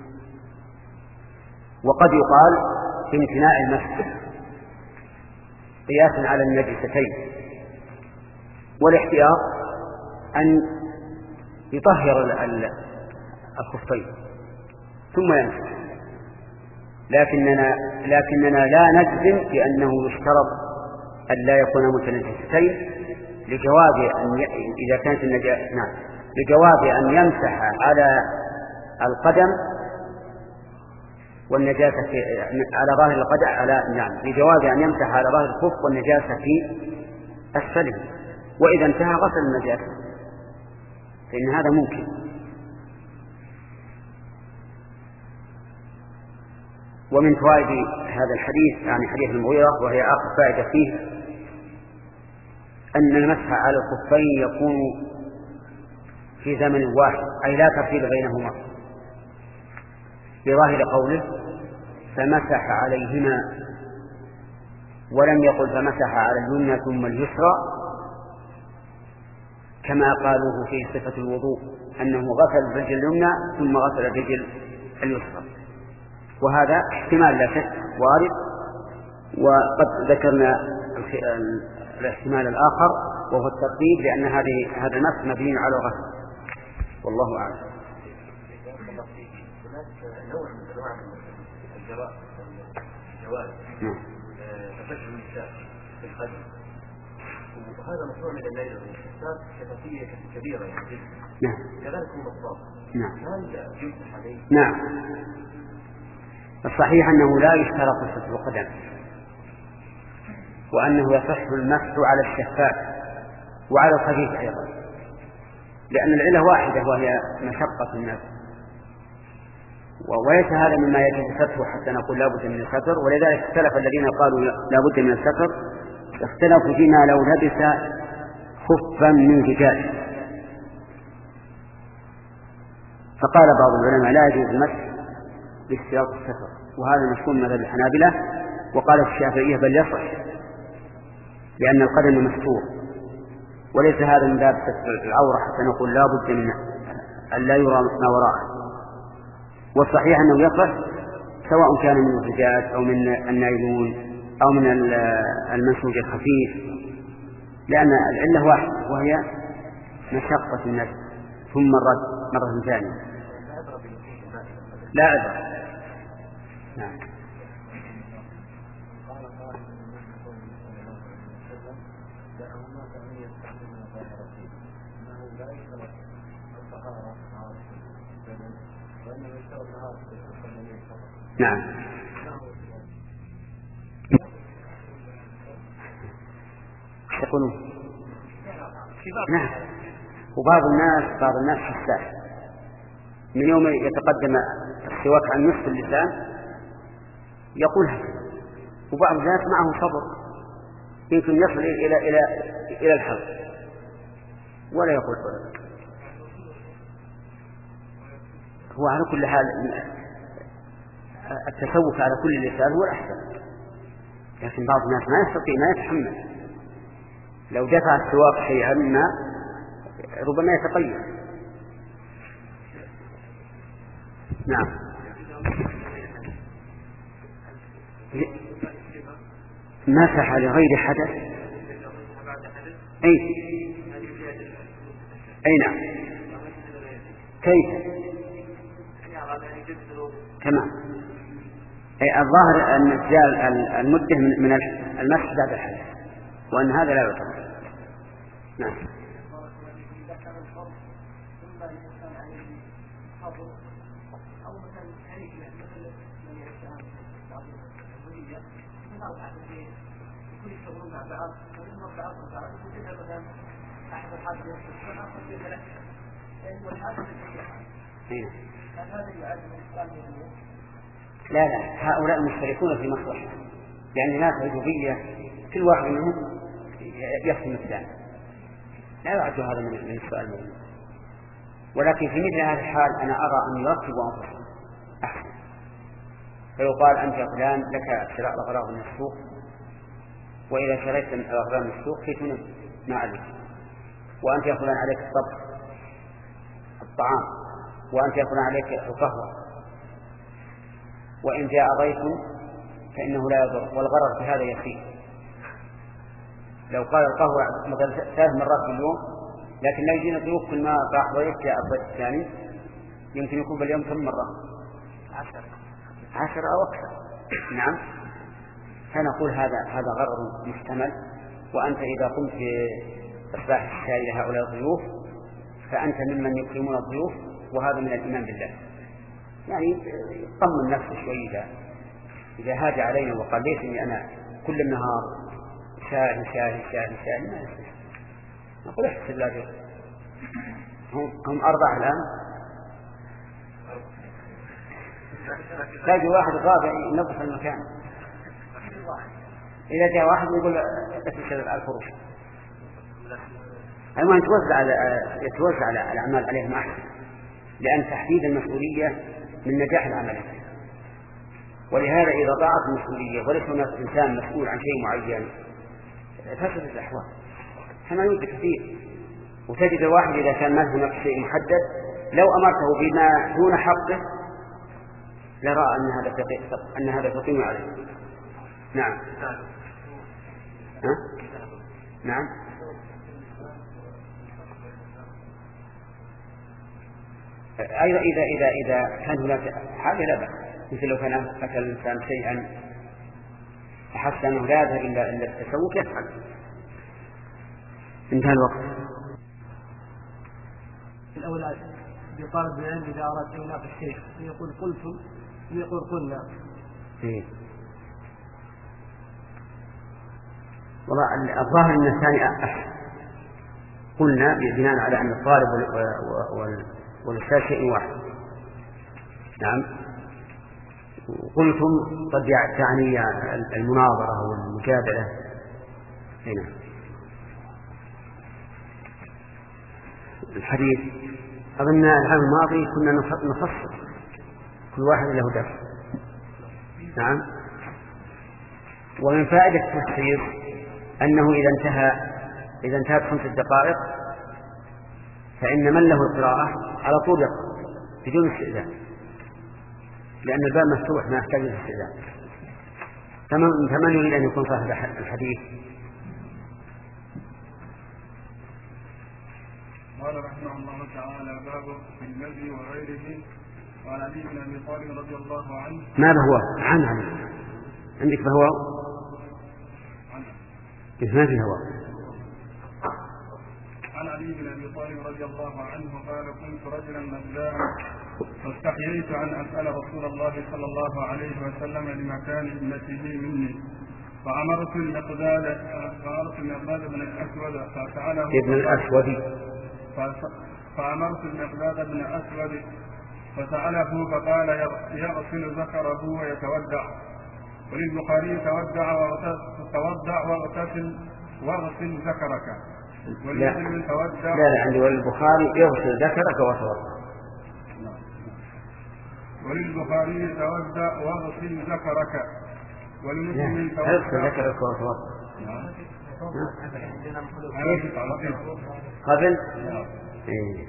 وقد يقال بامتناع المسح قياسا على النجستين، والاحتياط أن يطهر الخفين ثم يمسح. لكننا, لكننا لا نجزم بأنه يشترط أن لا يكون متنجستين لجواز أن ي... إذا كانت النجاسة نعم لجواز أن يمسح على القدم والنجاسة في... على ظاهر القدم على نعم لجواز أن يمسح على ظاهر الخف والنجاسة في أسفله، وإذا انتهى غسل النجاسة فإن هذا ممكن. ومن فوائد هذا الحديث يعني حديث المغيرة، وهي آخر فائدة فيه، أن المسح على الخفين يكون في زمن واحد، أي لا تفصيل بينهما، بظاهر قوله فمسح عليهما، ولم يقل فمسح على اليمنى ثم اليسرى كما قالوه في صفة الوضوء أنه غسل الرجل اليمنى ثم غسل الرجل اليسرى، وهذا احتمال لا شك وارد. وقد ذكرنا الاحتمال الآخر وهو الترتيب، لأن هذه هذا المسح مبني على الغسل، والله أعلم. نوع من انواع الجواز تفشل النساء في القدم، وهذا مشروع من الليل والنساء كثافيه كبيره يعني جدا. كذلك المصاب. نعم. هل يمسح عليه؟ نعم. الصحيح أنه لا يشترط ستر القدم، وأنه يصح المسح على الشفاف وعلى الخفيف أيضا، لأن العلة واحدة وهي مشقة الناس، وليس هذا مما يجب ستره حتى نقول لا بد من الستر. ولذلك اختلف الذين قالوا لا بد من الستر، اختلفوا فيما لو لبس خفا من زجاج، فقال بعض العلماء لا يجوز المسح باشتراط الستر، وهذا مشهور من مذهب الحنابلة. وقال الشافعية بل يصح، لأن القدم مستور، وليس هذا من باب ستر العورة حتى نقول لا بد من أن لا يرى ما وراءه. والصحيح أنه يصح سواء كان من الزجاج أو من النايلون أو من المنسوج الخفيف، لأن العلة واحدة وهي مشقة النفس ثم الرد مرة ثانية. لا أدري. نعم. نعم. يقولون نعم. وبعض الناس بعض الناس حساس من يوم يتقدم السواك عن نصف اللسان يقولها، وبعض الناس معه صبر يمكن يصل إلى إلى إلى الحلق ولا يقول. هو على كل حال التسوق على كل لسان هو الأحسن، لكن بعض الناس ما يستطيع ما يتحمل، لو دفع السواق شيئا ما ربما يتقيد. نعم. مسح لغير حدث. أي أي نعم. كيف؟ تمام. أي الظاهر أن الجال المده من المسح بعد الحدث، وأن هذا لا يعتبر. نعم. لا لا، هؤلاء مشتركون في مصلحة، لأن ناس عجوبية كل واحد منهم يخدم الثاني، لا يعد هذا من السؤال منه. ولكن في مثل هذا الحال أنا أرى أن يرتبوا أنفسهم أحسن، فيقال أنت يا فلان لك شراء الأغراض من السوق، وإذا شريت الأغراض من السوق فيتم ما عليك، وأنت يا فلان عليك الطبخ الطعام، وأنت يا فلان عليك القهوة، وإن جاء ضيف فإنه لا يضر، والغرر في هذا يسير. لو قال القهوة مثلا ثلاث مرات في اليوم، لكن لا يجينا ضيوف كل ما راح ضيف جاء الضيف الثاني يمكن يكون باليوم كم مرة؟ عشر عشر أو أكثر. نعم. فنقول هذا هذا غرر محتمل، وأنت إذا قمت بإصلاح الشاي لهؤلاء الضيوف فأنت ممن يكرمون الضيوف، وهذا من الإيمان بالله. يعني طمن نفسه شوي إذا إذا هاج علينا وقال ليس إني أنا كل النهار شاهي شاهي شاهي شاهي ما يصير. نقول احسب الله هم, هم أربعة الآن، تلاقي واحد رابع ينظف المكان، إذا جاء واحد يقول اتشد الفروش. المهم يتوزع على يتوزع على الأعمال عليهم أحسن، لأن تحديد المسؤولية من نجاح العمل. ولهذا إذا ضاعت المسؤولية وليس هناك إنسان مسؤول عن شيء معين فسدت الأحوال كما يوجد كثير. وتجد الواحد إذا كان ما هناك شيء محدد لو أمرته بما دون حقه لرأى أن هذا أن هذا تقيم عليه. نعم. ها؟ نعم. أيضا إذا إذا إذا كان هناك حاجة لا بأس، مثل لو كان أكل الإنسان شيئا أحس أنه لا يذهب إلا إلا التسوق يفعل. انتهى الوقت. الأولاد بطالب العلم إذا أراد أن يناقش الشيخ يقول قلتم يقول قلنا. إيه. والله الظاهر أن الثاني أحسن. قلنا بناء على أن الطالب والأستاذ شيء واحد. نعم. قلتم قد تعني المناظرة والمجادلة. هنا الحديث أظن العام الماضي كنا نفصل كل واحد له درس. نعم. ومن فائدة التفسير أنه إذا انتهى إذا انتهت خمس دقائق فإن من له القراءة على طول يقرأ بدون استئذان، لأن الباب مفتوح ما يحتاج إلى استئذان. فمن يريد أن يكون صاحب الحديث؟ قال رحمه الله تعالى: باب في المذي وغيره. قال علي بن ابي طالب رضي الله عنه. ما بهو عن علي عندك بهو؟ ما في هو. عن علي بن ابي طالب رضي الله عنه قال: كنت رجلا مذاء فاستحييت ان اسال رسول الله صلى الله عليه وسلم لمكان ابنته مني، فامرت المقداد فامرت المقداد بن الاسود فساله ابن الاسود فامرت المقداد بن الاسود فساله فقال: يغسل ذكره ويتودع. وللبخاري: تودع وتودع واغتسل واغسل ذكرك. ولمسلم: تودع. لا لا عندي وللبخاري: يغسل ذكرك وتوضع. وللبخاري: تودع واغسل ذكرك. ولمسلم: تودع يغسل ذكرك وتوضع. قبل؟ إيه.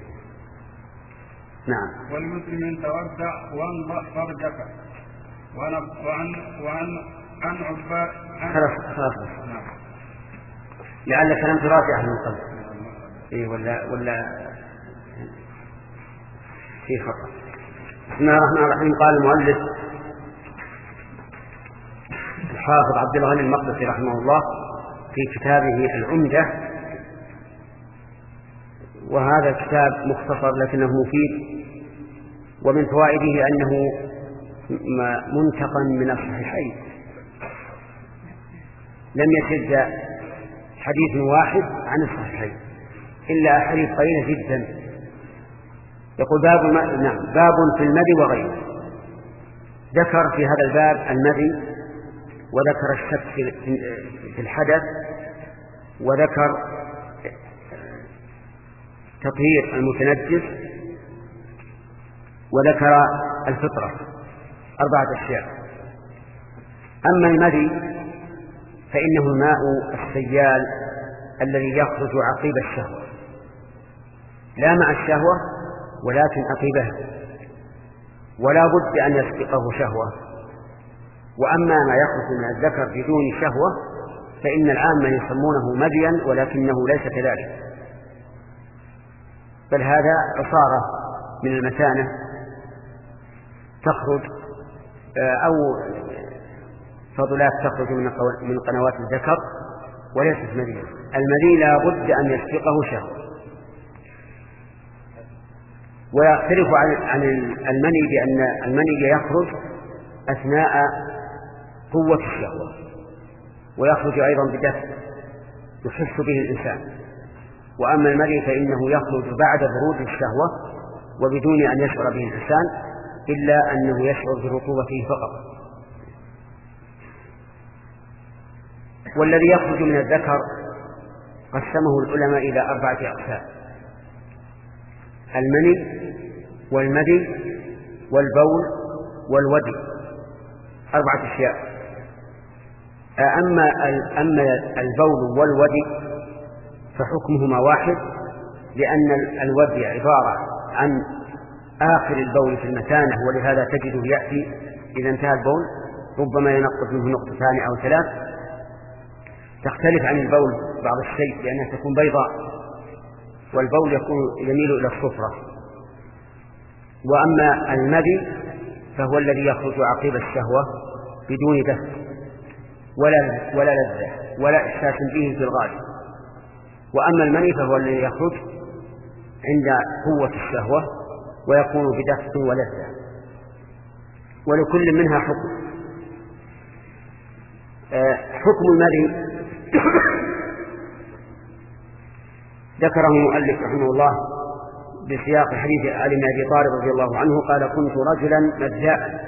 نعم. ولمسلم: تودع وانضح فرجك. وعن وعن وعن عن عباد. خلاص خلاص. لعلك لم تراجع من قبل. إيه ولا ولا في خطأ. بسم الله الرحمن الرحيم. قال المؤلف الحافظ عبد الغني المقدسي رحمه الله في كتابه العمدة، وهذا الكتاب مختصر لكنه مفيد، ومن فوائده أنه منتقى من الصحيحين، لم يشد حديث واحد عن الصحيحين إلا أحاديث قليلة جدا. يقول باب نعم باب في المذي وغيره. ذكر في هذا الباب المذي، وذكر الشك في الحدث، وذكر تطهير المتنجس، وذكر الفطرة، أربعة أشياء. أما المذي فإنه الماء السيال الذي يخرج عقيب الشهوة، لا مع الشهوة ولكن عقيبها، ولا بد أن يسبقه شهوة. وأما ما يخرج من الذكر بدون شهوة فإن العامة يسمونه مذيا، ولكنه ليس كذلك، بل هذا عصارة من المثانة تخرج أو فضلات تخرج من قنوات الذكر وليست مذيا. المذي لا بد أن يسبقه شهوة. ويختلف عن المني بأن المني يخرج أثناء قوة الشهوة، ويخرج أيضا بدفء يحس به الإنسان. وأما المني فإنه يخرج بعد برود الشهوة وبدون أن يشعر به الإنسان، إلا أنه يشعر برطوبته فقط. والذي يخرج من الذكر قسمه العلماء إلى أربعة أقسام: المني والمذي والبول والودي، أربعة أشياء. أما أما البول والودي فحكمهما واحد، لأن الودي عبارة عن آخر البول في المثانة، ولهذا تجده يأتي إذا انتهى البول ربما ينقص منه نقطتان أو ثلاث، تختلف عن البول بعض الشيء لأنها تكون بيضاء، والبول يكون يميل إلى الصفرة. وأما المذي فهو الذي يخرج عقيب الشهوة بدون دفء ولا ولا لذة ولا إحساس به في الغالب. وأما المني فهو الذي يخرج عند قوة الشهوة ويكون بدفء ولذة، ولكل منها حكم. حكم المذي ذكره المؤلف رحمه الله بسياق حديث علي بن ابي طالب رضي الله عنه قال: كنت رجلا مذاء.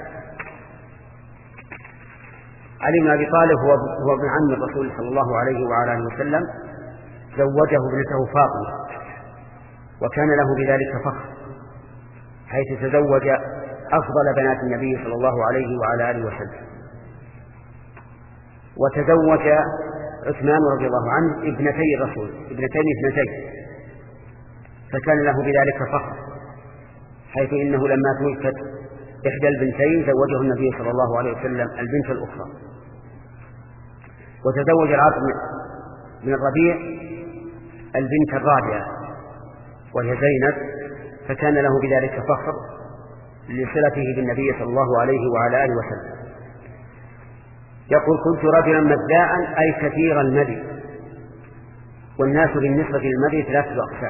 علي بن ابي طالب هو هو ابن عم الرسول صلى الله عليه وعلى اله وسلم، زوجه ابنته فاطمه، وكان له بذلك فخر، حيث تزوج افضل بنات النبي صلى الله عليه وعلى اله وسلم، وتزوج عثمان رضي الله عنه ابنتي الرسول ابنتين اثنتين، فكان له بذلك فخر، حيث إنه لما توفت إحدى البنتين زوجه النبي صلى الله عليه وسلم البنت الأخرى. وتزوج العاص من الربيع البنت الرابعة وهي زينب، فكان له بذلك فخر لصلته بالنبي صلى الله عليه وعلى آله وسلم. يقول: كنت رجلا مذاعا أي كثير المذي. والناس بالنسبة للمذي ثلاثة أقسام: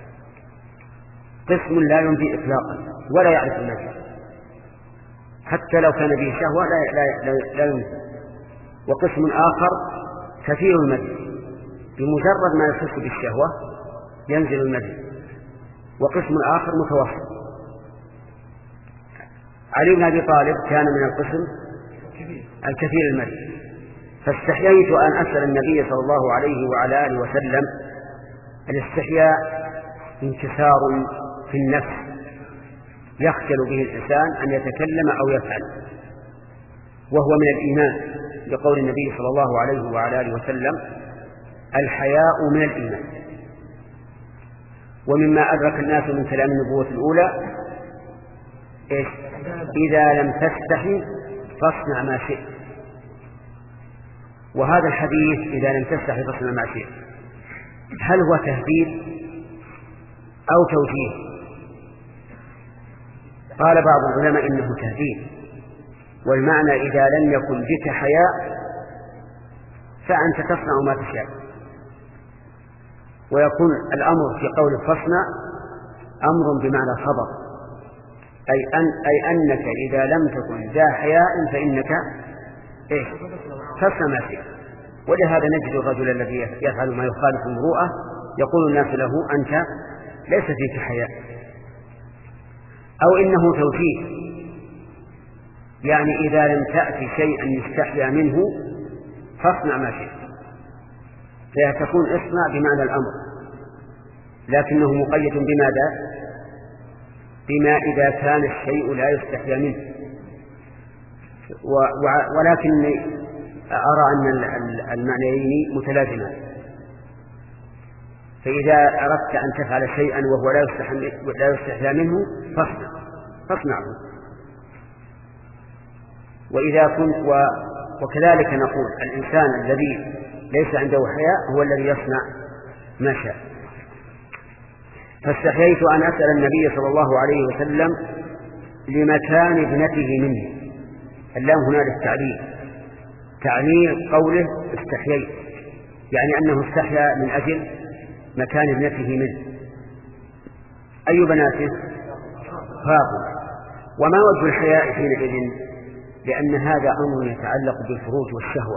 قسم لا ينبي إطلاقا ولا يعرف المذي، حتى لو كان به شهوة لا, لا, لا, لا ينبي. وقسم آخر كثير المذي، بمجرد ما يحس بالشهوة ينزل المذي. وقسم آخر متوسط. علي بن أبي طالب كان من القسم الكثير المذي، فاستحييت أن أسأل النبي صلى الله عليه وعلى آله وسلم. الاستحياء انكسار في النفس يخجل به الإنسان أن يتكلم أو يفعل، وهو من الإيمان، لقول النبي صلى الله عليه وعلى آله وسلم: الحياء من الإيمان. ومما أدرك الناس من كلام النبوة الأولى: إيش؟ إذا لم تستحي فاصنع ما شئت. وهذا الحديث إذا لم تستحي فاصنع ما شئت هل هو تهديد أو توجيه؟ قال بعض العلماء إنه تهديد، والمعنى إذا لم يكن بك حياء فأنت تصنع ما تشاء. ويكون الأمر في قول فاصنع أمر بمعنى خبر، أي, أن أي أنك إذا لم تكن ذا حياء فإنك إيه؟ تصنع ما شئت. ولهذا نجد الرجل الذي يفعل ما يخالف المروءة يقول الناس له: أنت ليس فيك حياء. أو إنه توجيه، يعني إذا لم تأتي شيئا يستحيا منه فاصنع ما شئت، فيتكون اصنع بمعنى الأمر، لكنه مقيد بماذا؟ بما إذا كان الشيء لا يستحيا منه. ولكن أرى أن المعنيين متلازمان، فإذا أردت أن تفعل شيئا وهو لا يستحيا منه فاصنع فاصنعه. وإذا كنت و وكذلك نقول: الإنسان الذي ليس عنده حياء هو الذي يصنع ما شاء. فاستحييت أن أسأل النبي صلى الله عليه وسلم لمكان ابنته مني. اللام هنا للتعليل، تعليل قوله استحييت، يعني أنه استحيا من أجل مكان ابنته منه. أي بناته؟ فاطمة. وما وجه الحياء حينئذ؟ لأن هذا أمر يتعلق بالفروج والشهوة،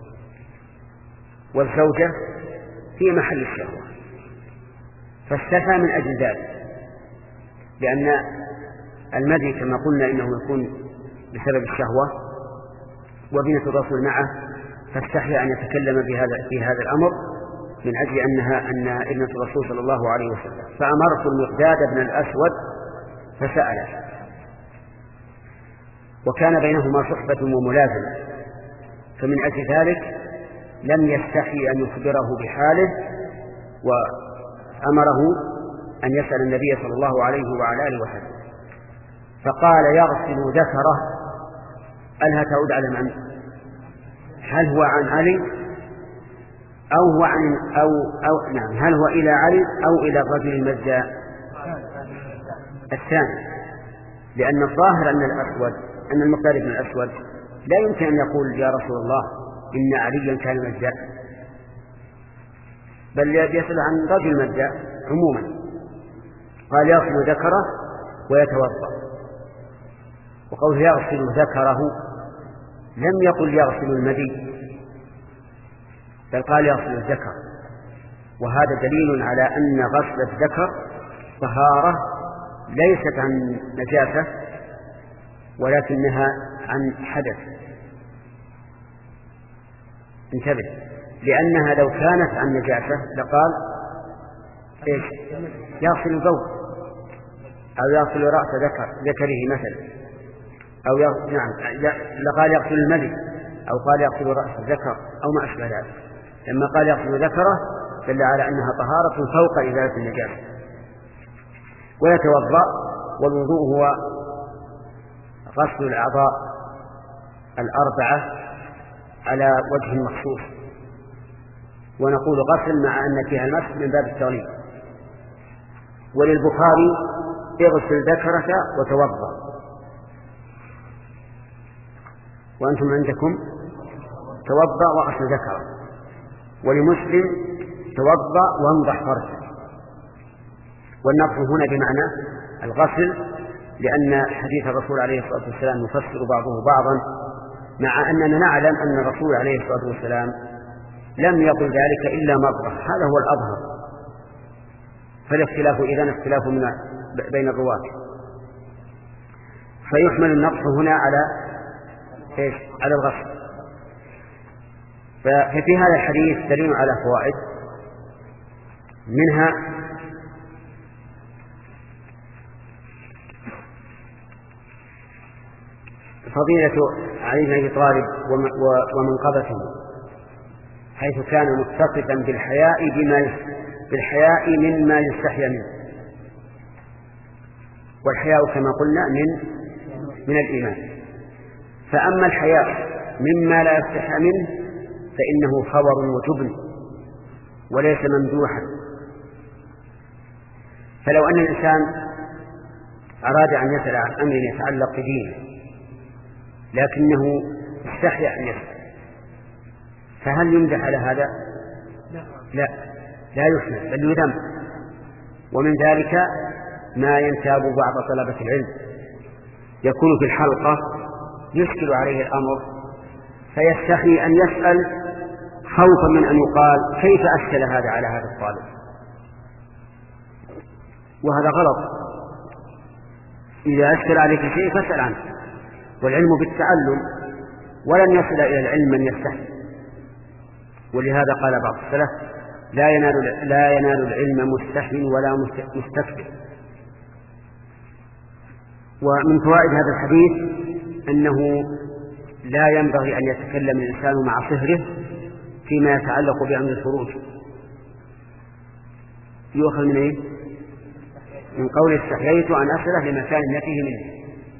والزوجة في محل الشهوة، فاستحى من أجل ذلك، لأن المذي كما قلنا إنه يكون بسبب الشهوة، وبنة الرسول معه، فاستحيا أن يتكلم بهذا في هذا الأمر من أجل أنها أن ابنة الرسول صلى الله عليه وسلم. فأمرت المقداد بن الأسود فسأله، وكان بينهما صحبة وملازمة، فمن أجل ذلك لم يستحي أن يخبره بحاله، وأمره أن يسأل النبي صلى الله عليه وعلى آله وسلم. فقال: يغسل ذكره. ألها تعود على من؟ هل هو عن علي أو هو عن أو أو نعم هل هو إلى علي أو إلى الرجل المزى الثاني؟ لأن الظاهر أن الأسود أن المقداد بن الأسود لا يمكن أن يقول: يا رسول الله إن عليا كان مزى، بل يسأل عن رجل مزى عموما. قال: يغسل ذكره ويتوضأ. وقوله يغسل ذكره لم يقل يغسل المذي، بل قال يغسل الذكر، وهذا دليل على أن غسل الذكر طهارة ليست عن نجاسة ولكنها عن حدث. انتبه، لأنها لو كانت عن نجاسة لقال إيش؟ يغسل البول، أو يغسل رأس ذكر ذكره مثلا، أو يغسل نعم لقال يغسل المذي، أو قال يغسل رأس الذكر أو ما أشبه ذلك. لما قال يغسل ذكره دل على أنها طهارة فوق إزالة النجاسة. ويتوضأ، والوضوء هو غسل الأعضاء الأربعة على وجه مخصوص، ونقول غسل مع أن فيها المسح من باب التغليب. وللبخاري اغسل ذكرك وتوضأ، وأنتم عندكم توضأ وغسل ذكرك. ولمسلم توضأ وانضح فرجك. والنضح هنا بمعنى الغسل، لأن حديث الرسول عليه الصلاة والسلام يفسر بعضه بعضا، مع أننا نعلم أن الرسول عليه الصلاة والسلام لم يقل ذلك إلا مرة، هذا هو الأظهر. فالاختلاف إذن اختلاف من بين الرواة. فيحمل النضح هنا على إيش؟ على الغسل. ففي هذا الحديث دليل على فوائد، منها فضيلة علي بن أبي طالب ومنقبته، حيث كان متصفا بالحياء بما بالحياء مما يستحيا منه. والحياء كما قلنا من من الإيمان. فأما الحياء مما لا يستحيا منه فإنه خبر وجبن وليس ممدوحا. فلو أن الإنسان أراد أن يسأل عن أمر يتعلق بدينه لكنه استحيا أن يسأل، فهل يمدح على هذا؟ لا، لا يحمد بل يذم. ومن ذلك ما ينتاب بعض طلبة العلم، يكون في الحلقة يشكل عليه الأمر فيستحي أن يسأل خوفا من أن يقال كيف أشكل هذا على هذا الطالب، وهذا غلط. إذا أشكل عليك شيء فاسأل عنه، والعلم بالتعلم، ولن يصل إلى العلم من يستحي. ولهذا قال بعض السلف لا ينال, لا ينال العلم مستحي ولا مستكبر. ومن فوائد هذا الحديث أنه لا ينبغي أن يتكلم الإنسان مع صهره فيما يتعلق بأمر الفروج. يؤخذ من إيه؟ من قول استحييت أن أصله لمكان يأتيه منه.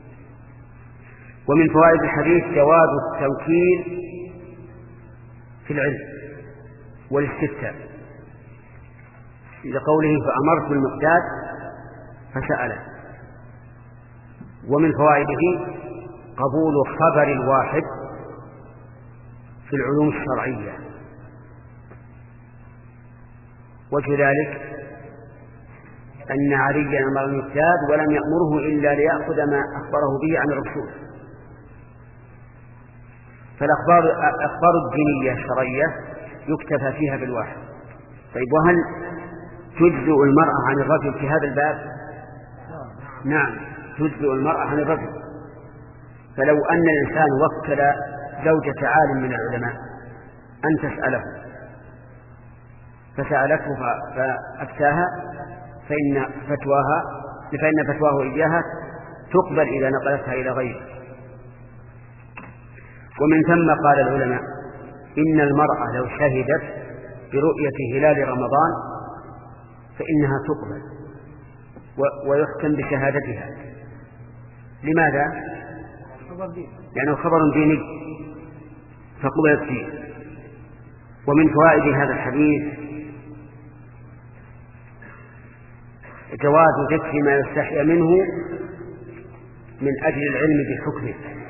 ومن فوائد الحديث جواز التوكيل في العلم والاستفتاء، لقوله فأمرت المقداد فسأله. ومن فوائده قبول خبر الواحد في العلوم الشرعية. وجه ذلك أن عليا أمر المقداد ولم يأمره إلا ليأخذ ما أخبره به عن الرسول. فالأخبار الأخبار الدينية الشرعية يكتفى فيها بالواحد. طيب، وهل تجزئ المرأة عن الرجل في هذا الباب؟ نعم، تجزئ المرأة عن الرجل. فلو أن الإنسان وكل زوجة عالم من العلماء أن تسأله فسألته فأفتاها فإن فتواها فإن فتواه إياها تقبل إذا نقلتها إلى غيره. ومن ثم قال العلماء إن المرأة لو شهدت برؤية هلال رمضان فإنها تقبل ويحكم بشهادتها. لماذا؟ لأنه خبر ديني فقبلت فيه. ومن فوائد هذا الحديث جواز ذكر ما يستحيا منه من أجل العلم بحكمه.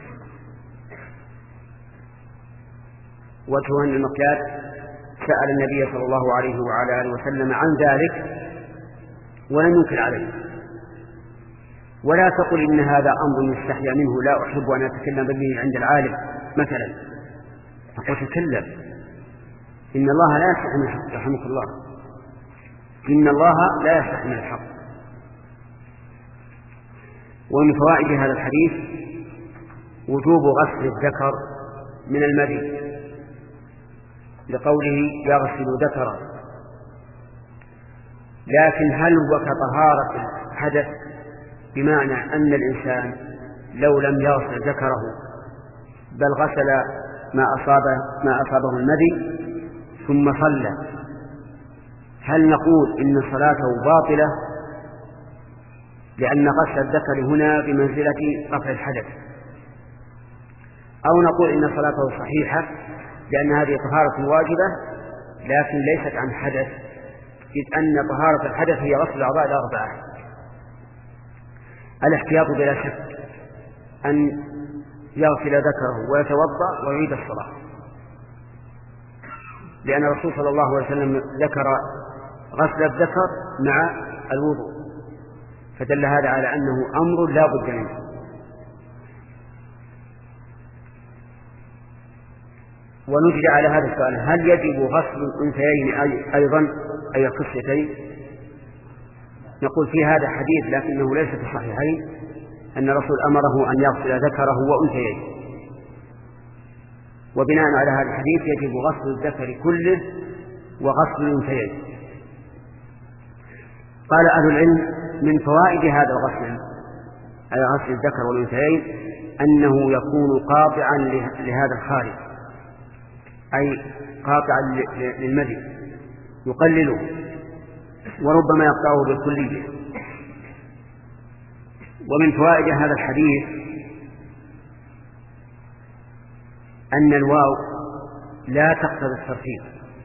وجه أن المقداد سأل النبي صلى الله عليه وعلى آله وسلم عن ذلك ولم ينكر عليه. ولا تقل إن هذا أمر يستحيا منه لا أحب أن أتكلم به عند العالم مثلا، فقل تكلم. إن الله لا يستحي من الحق، رحمك الله، إن الله لا يستحي من الحق. ومن فوائد هذا الحديث وجوب غسل الذكر من المذي، لقوله يغسل ذكره. لكن هل هو كطهارة الحدث، بمعنى أن الإنسان لو لم يغسل ذكره بل غسل ما أصابه, ما أصابه المذي ثم صلى، هل نقول إن صلاته باطلة لأن غسل الذكر هنا بمنزلة رفع الحدث، أو نقول إن صلاته صحيحة لأن هذه طهارة واجبة لكن ليست عن حدث، إذ أن طهارة الحدث هي غسل الأعضاء الأربعة؟ الاحتياط بلا شك أن يغسل ذكره ويتوضأ ويعيد الصلاة، لأن الرسول صلى الله عليه وسلم ذكر غسل الذكر مع الوضوء، فدل هذا على أنه أمر لا بد منه. ونجد على هذا السؤال: هل يجب غسل الأنثيين أيضا أي القصتين؟ نقول في هذا حديث لكنه ليس في الصحيحين أن الرسول أمره أن يغسل ذكره وأنثيين، وبناء على هذا الحديث يجب غسل الذكر كله وغسل الأنثيين. قال أهل العلم: من فوائد هذا الغسل أي غسل الذكر والأنثيين أنه يكون قاطعا لهذا الخارج، أي قاطعا للمذي يقلله وربما يقطعه بالكلية. ومن فوائد هذا الحديث أن الواو لا تقتضي الترتيب،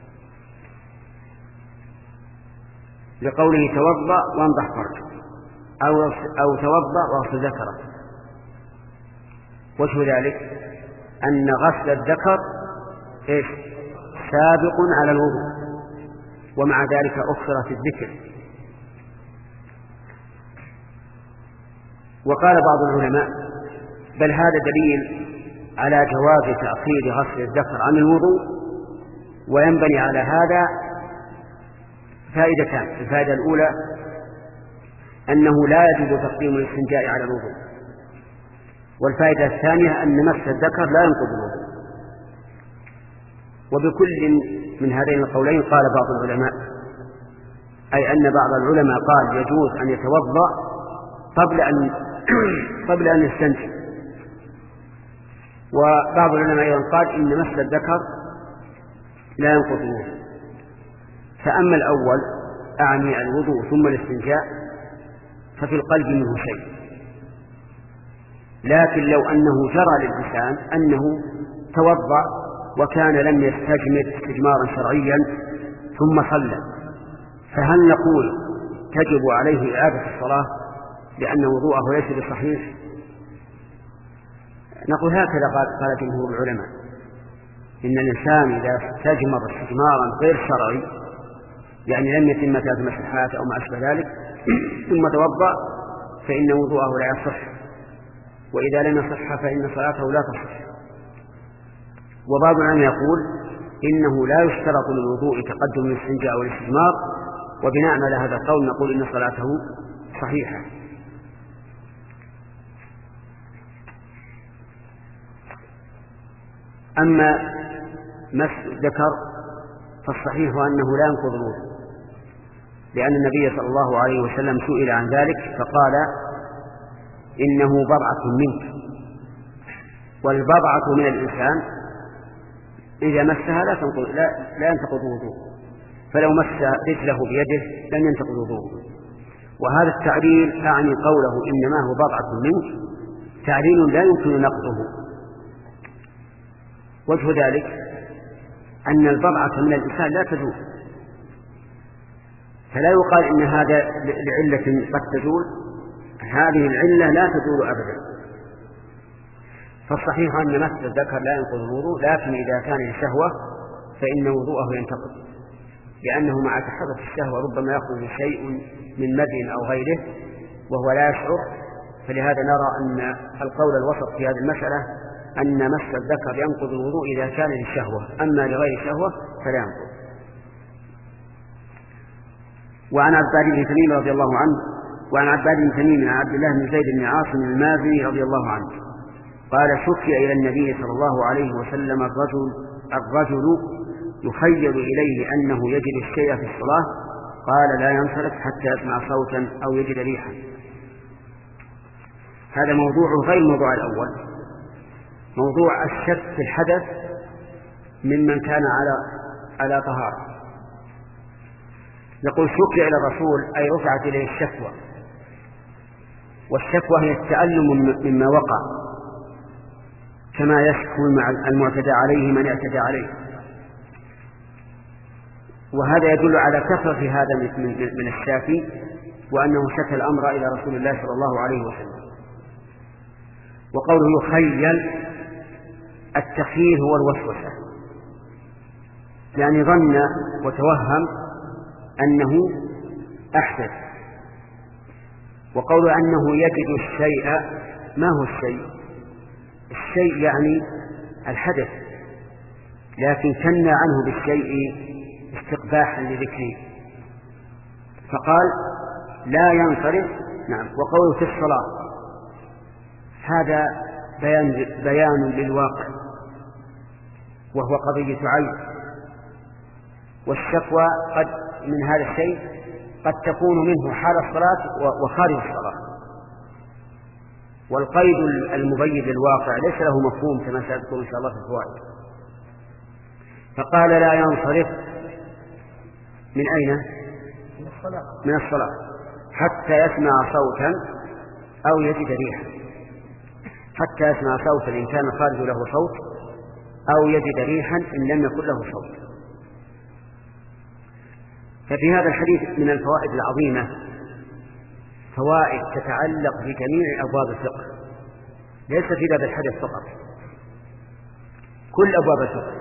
لقوله توضأ وانضح فرجه أو, أو توضأ واغسل ذكره. وجه ذلك أن غسل الذكر إيش؟ سابق على الوضوء، ومع ذلك أخر في الذكر. وقال بعض العلماء: بل هذا دليل على جواز تأخير غسل الذكر عن الوضوء، وينبني على هذا فائدتان: الفائدة الأولى أنه لا يجوز تقديم الاستنجاء على الوضوء، والفائدة الثانية أن مس الذكر لا ينقض الوضوء. وبكل من هذين القولين قال بعض العلماء، أي أن بعض العلماء قال يجوز أن يتوضأ قبل أن قبل أن يستنجي، وبعض العلماء أيضا قال إن مس الذكر لا ينقض الوضوء. فأما الأول أعني الوضوء ثم الاستنجاء ففي القلب منه شيء، لكن لو أنه جرى للإنسان أنه توضأ وكان لم يستجمد استجمارا شرعيا ثم صلى، فهل نقول تجب عليه إعادة الصلاة لأن وضوءه ليس بصحيح؟ نقول هكذا قال, قال جمهور العلماء: إن الإنسان إذا استجمر استجمارا غير شرعي، يعني لم يتم ثلاث مسحات أو ما أشبه ذلك، ثم توضأ فإن وضوءه لا يصح، وإذا لم يصح فإن صلاته لا تصح. وبعض العلماء يقول إنه لا يشترط للوضوء تقدم الاستنجاء والاستجمار، وبناء على هذا القول نقول إن صلاته صحيحة. أما مس الذكر فالصحيح أنه لا ينقض الوضوء، لأن النبي صلى الله عليه وسلم سئل عن ذلك فقال: إنه بضعة منك، والبضعة من الإنسان إذا مسها لا تنقض لا, لا ينتقض وضوء، فلو مس رجله بيده لم ينتقض وضوء. وهذا التعليل أعني قوله إنما هو بضعة منك تعليل لا يمكن نقضه. وجه ذلك أن البضعة من الإنسان لا تزول، فلا يقال إن هذا لعلة قد تزول، هذه العلة لا تزول أبدا. فالصحيح أن مس الذكر لا ينقض الوضوء، لكن إذا كان الشهوة فإن وضوءه ينتقض، لأنه مع كثرة الشهوة ربما يخرج شيء من مذي أو غيره وهو لا يشعر. فلهذا نرى أن القول الوسط في هذه المسألة أن مس الذكر ينقض الوضوء إذا كان للشهوة، أما لغير الشهوة فلا ينقض. وعن عباد بن تميم رضي الله عنه وعن عباد بن تميم عن عبد الله بن زيد بن عاصم المازني رضي الله عنه قال: شكي إلى النبي صلى الله عليه وسلم الرجل الرجل يخيل إليه أنه يجد الشيء في الصلاة، قال: لا ينصرف حتى يسمع صوتا أو يجد ريحا. هذا موضوع غير موضوع الأول، موضوع الشك في الحدث ممن كان على على طهارة. نقول شكي إلى الرسول أي رفعت إليه الشكوى، والشكوى هي التألم مما وقع، كما يشكو المعتدى عليه من اعتدى عليه. وهذا يدل على كثرة هذا من الشاكي، وأنه شكى الأمر إلى رسول الله صلى الله عليه وسلم. وقوله يخيل، التخيل هو الوسوسة، يعني ظن وتوهم أنه أحدث. وقول أنه يجد الشيء، ما هو الشيء؟ الشيء يعني الحدث، لكن كنا عنه بالشيء استقباحا لذكره، فقال لا ينصرف. نعم. وقوله في الصلاة هذا بيان, بيان للواقع، وهو قضية عين. والشكوى قد من هذا الشيء قد تكون منه حال الصلاة وخارج الصلاة، والقيد المبين للواقع ليس له مفهوم كما سأذكر إن شاء الله في الفوائد. فقال لا ينصرف من أين؟ من الصلاة. من الصلاة حتى يسمع صوتا أو يجد ريحا. حتى يسمع صوتا إن كان الخارج له صوت، أو يجد ريحا إن لم يكن له صوت. ففي هذا الحديث من الفوائد العظيمة فوائد تتعلق بجميع أبواب الفقه، ليس في باب الحدث فقط، كل أبواب الفقه.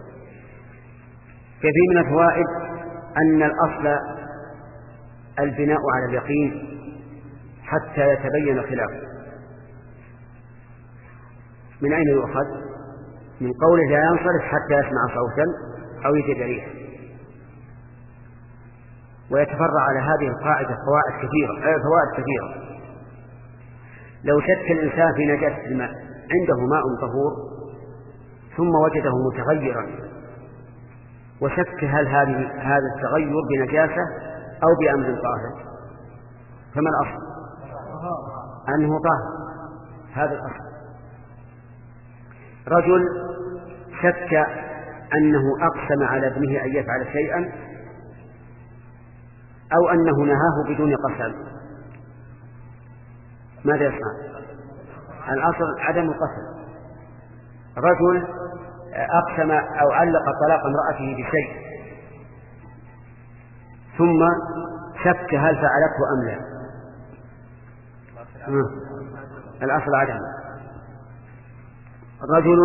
ففي من الفوائد أن الأصل البناء على اليقين حتى يتبين خلافه. من أين يؤخذ؟ من قوله لا ينصرف حتى يسمع صوتا أو يجد ريحا. ويتفرع على هذه القاعدة فوائد كثيرة فوائد كثيرة. لو شك الإنسان في نجاسة الماء، عنده ماء طهور ثم وجده متغيرا، وشك هل هذه هذا التغير بنجاسة أو بأمر طاهر، فما الأصل؟ أنه طاهر. هذا الأصل. رجل شك أنه أقسم على ابنه أن يفعل شيئا، أو أنه نهاه بدون قسم، ماذا يصنع؟ الأصل عدم القسم. رجل أقسم أو علق طلاق امرأته بشيء ثم شك هل فعلته أم لا، الأصل عدم. رجل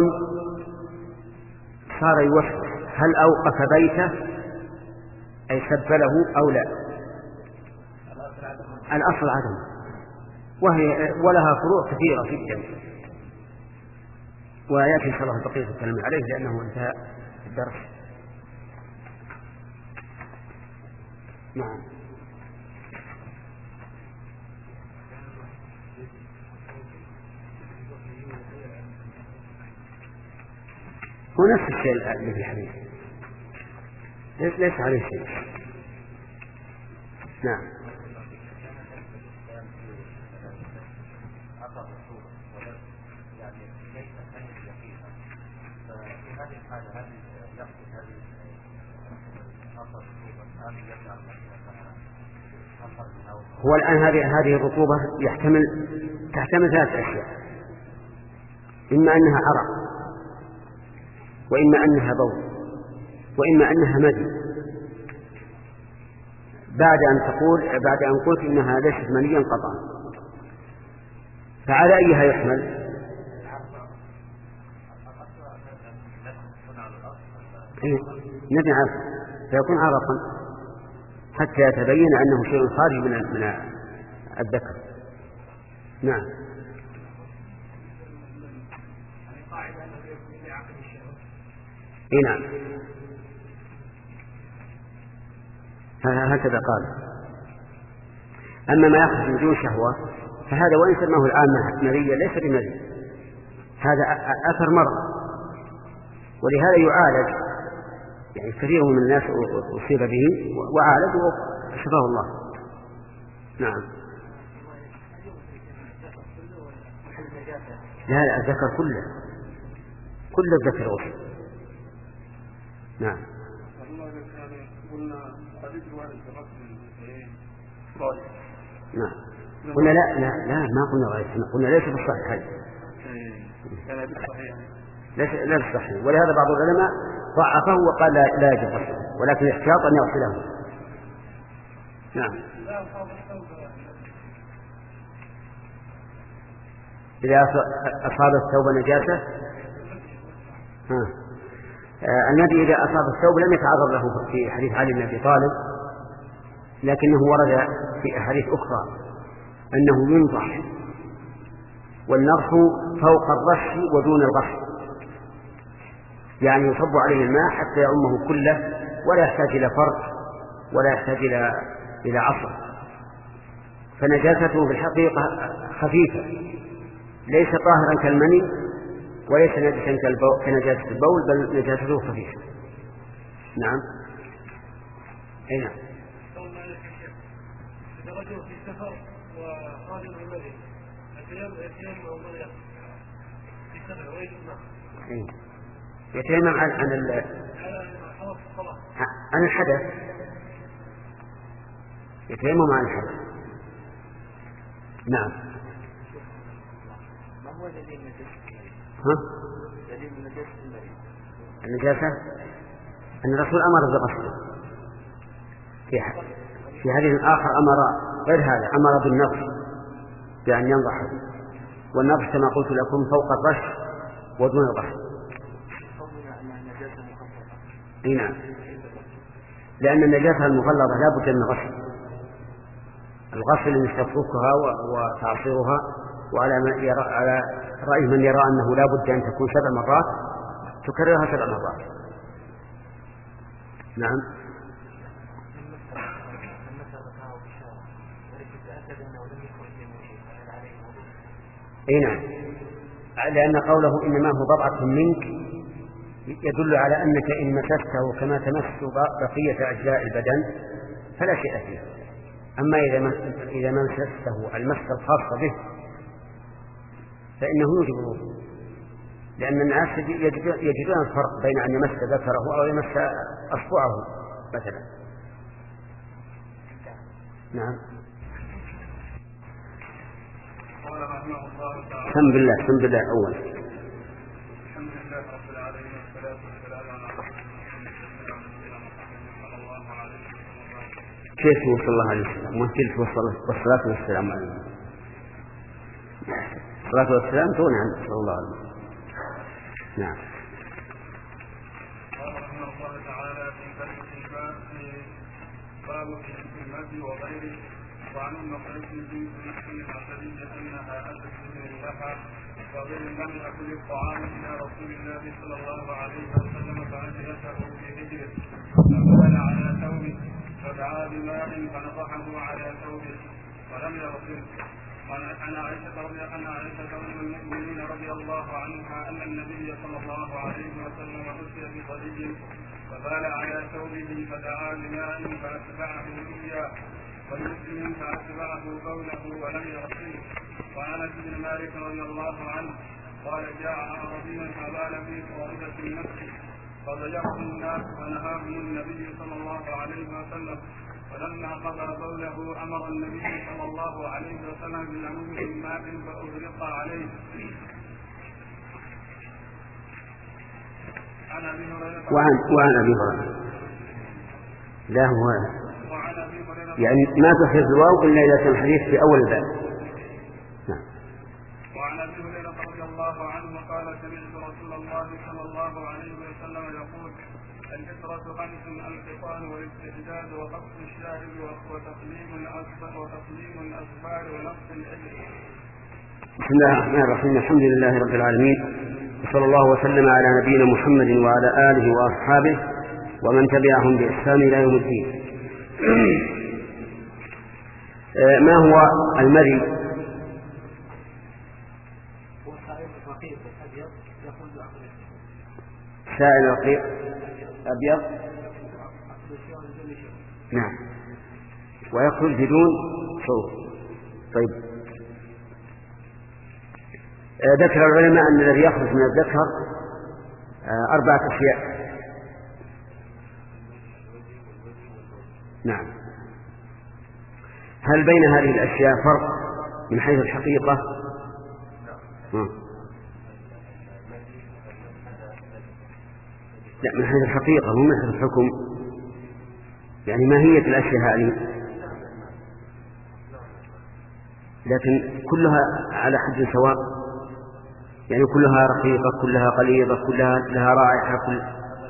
صار يوسوس هل أوقف بيته أي سب له أو لا، الأصل عدم، وهي ولها فروع كثيرة جدا، ويأتي إن شاء الله بقية الكلام عليه لأنه انتهى الدرس. نعم. هو نفس الشيء اللي في الحديث، ليس عليه شيء. نعم. هو الآن هذه هذه الرطوبة يحتمل تحتمل ثلاث أشياء: إما أنها عرق، وإما أنها بول، وإما أنها مدي. بعد أن تقول بعد أن قلت إنها ليست منيا قطعا، فعلى أيها يحمل؟ ندي عرق فيكون عرقا حتى يتبين أنه شيء خارج من من الذكر. نعم. إيه نعم، هكذا قال. أما ما يخرج من دون شهوة فهذا وإن سماه العامة مريا ليس بمري، هذا أثر مرض، ولهذا يعالج، يعني كثير من الناس أصيب به وعالج وشفاه الله. نعم. لا لا الذكر كله، كل الذكر وصف. نعم. نعم قلنا لا لا لا ما قلنا غير قلنا ليس بالصحيح هذا ليس لا بالصحيح ولهذا بعض العلماء ضعفه وقال لا, لا يجب غسله ولكن الاحتياط أن يغسله. نعم إذا أصاب الثوب نجاسة ها. آه النبي إذا أصاب الثوب لم يتعرض له في حديث علي بن أبي طالب لكنه ورد في أحاديث أخرى أنه ينضح والنضح فوق الرش ودون الغسل يعني يصب عليه الماء حتى يعمه كله ولا يحتاج إلى فرق ولا يحتاج إلى إلى عصر فنجاسته في الحقيقة خفيفة ليس طاهرا كالمني وليس نجسا كنجاسة البول بل نجاسته خفيفة. نعم أي نعم إذا رجل في سفر وخارج من المدينة يتيمم أو ماذا يفعل في سفر ويجمع يتيمم عن عن ال عن الحدث يتيمم عن الحدث. نعم ما هو دليل النجاسة؟ ها؟ دليل النجاسة المريض النجاسة أن الرسول أمر بغسله في في حديث آخر أمر غير هذا أمر بالنضح بأن ينضح والنضح كما قلت لكم فوق الرش ودون الغسل. اي نعم لأن النجاسة المغلظة لا بد من غسل الغسل يستفركها وتعصيرها وعلى يرى على رأي من يرى أنه لا بد أن تكون سبع مرات تكررها سبع مرات. نعم اي نعم لأن قوله إنما هو بضعة منك يدل على أنك إن مسسته كما تمس بقية أجزاء البدن فلا شيء فيه. أما إذا ما مسسته المس الخاص به فإنه يوجب الوضوء لأن الناس يجدون الفرق بين أن يمس ذكره أو يمس أصبعه مثلا. نعم الحمد لله الحمد لله أول الحمد لله رب العالمين والصلاة والسلام على رسول الله. كيف وصل الله عليه وسلم وكيف والصلاة والسلام عليه الصلاة والسلام دون عنه صلى الله عليه وسلم. نعم قال رحمه الله تعالى في باب باب في المد وغيره وعن المخرج بنت مسلم العسلية أنها أتت به اللحى وغير لم يأكل الطعام إلى رسول الله صلى الله عليه وسلم فأجلسه في رجله فبال على ثوبه فدعا بماء فنضحه على ثوبه ولم يغسله. عن عائشة رضي عن عائشة أم المؤمنين رضي الله عنها أن النبي صلى الله عليه وسلم أتي بصليب فبال على ثوبه فدعا بماء فأتبعه إياه والمسلم فأتبعه قوله ولم يغسله. وعن أنس بن مالك رضي الله عنه قال جاء أعرابي فبال في قاربة المسجد فضيعه الناس فنهاهم النبي صلى الله عليه وسلم فلما قضى بوله أمر النبي صلى الله عليه وسلم بالعموم من ماء فأغرق عليه. عن أبي هريرة وعن وعن أبي هريرة لا هو يعني ما تحرز الواو إلا إذا كان الحديث في أول الباب. نعم. وعن أبي هريرة رضي الله عنه قال سمعت رسول الله صلى الله عليه وسلم يقول الفطرة خمس القطان والاستحداد وقص الشارب وتقليم الأصفار وتقليم الأصفار ونقص الإبل. بسم الله الرحمن الرحيم الحمد لله رب العالمين وصلى الله وسلم على نبينا محمد وعلى آله وأصحابه ومن تبعهم بإحسان إلى يوم الدين. ما هو المري؟ سائل رقيق أبيض نعم ويخرج بدون صوت. طيب ذكر العلماء أن الذي يخرج من الذكر أربعة أشياء نعم. هل بين هذه الأشياء فرق من حيث الحقيقة؟ م. لا، من حيث الحقيقة مو من حيث الحكم، يعني ماهية الأشياء هذه، لكن كلها على حد سواء، يعني كلها رقيقة، كلها قليظة، كلها لها رائحة، كل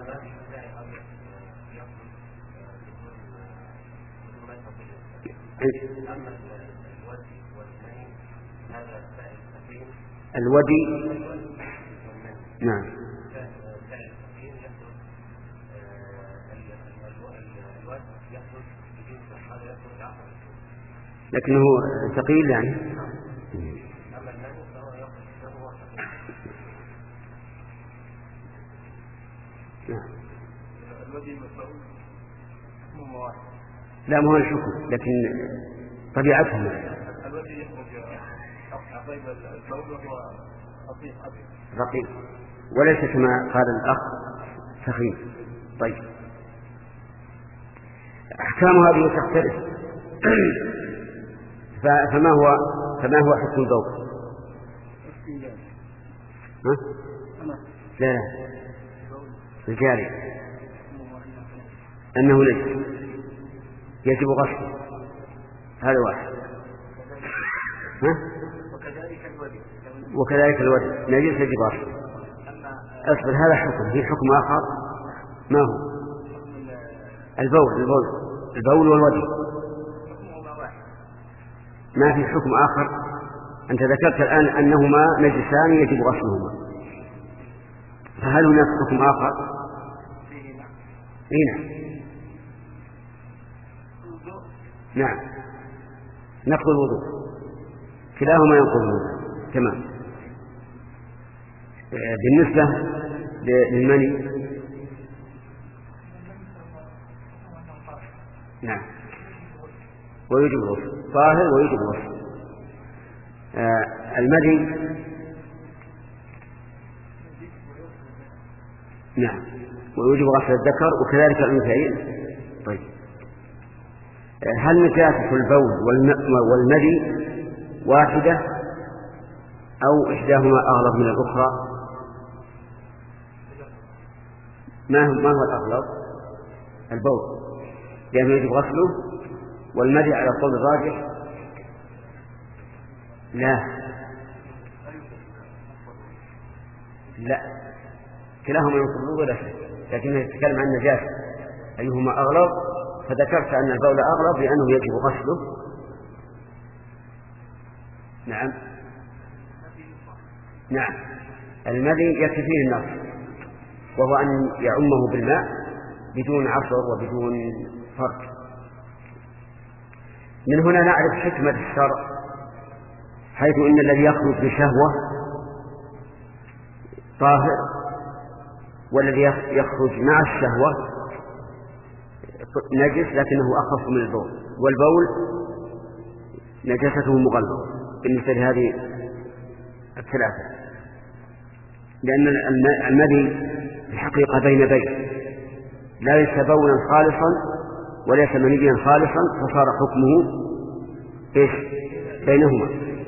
الودي. نعم. لكنه ثقيل يعني. لا، ما هو الحكم، لكن طبيعتهم رقيق، وليس كما قال الأخ سخين. طيب، أحكام هذه تختلف. فما هو فما هو حكم البول؟ ها؟ لا لا الجاري أنه نجس يجب غسله، هذا واحد. ها؟ وكذلك الودي نجس يجب غسله. أصبر، هذا حكم، في حكم آخر. ما هو؟ البول البول البول والودي، ما في حكم آخر. أنت ذكرت الآن أنهما نجسان يجب غسلهما، فهل هناك حكم آخر؟ نعم نعم نقض الوضوء، كلاهما ينقض الوضوء. تمام. بالنسبة للمني، نعم، ويجب الغسل، طاهر ويجب الغسل. آه المني، نعم، ويجب غسل الذكر وكذلك الأنثيين. طيب، هل نجاسة البول والمدي واحدة أو إحداهما أغلب من الأخرى؟ ما هو ما هو الأغلب؟ البول، لأنه يجب غسله، والمدي على القول الراجح لا لا كلاهما ينقض ولا شيء، لكنه يتكلم عن النجاسة أيهما أغلب، فذكرت أن البول أغلب لأنه يجب غسله. نعم نعم المذي يكفي فيه النص، وهو أن يعمه بالماء بدون عصر وبدون فرق. من هنا نعرف حكمة الشرع، حيث إن الذي يخرج بشهوة طاهر، والذي يخرج مع الشهوة نجس لكنه أخف من البول، والبول نجاسته مغلظة بالنسبة لهذه الثلاثة، لأن المذي الحقيقة بين بين، ليس بولا خالصا وليس منيا خالصا، فصار حكمه إيش بينهما.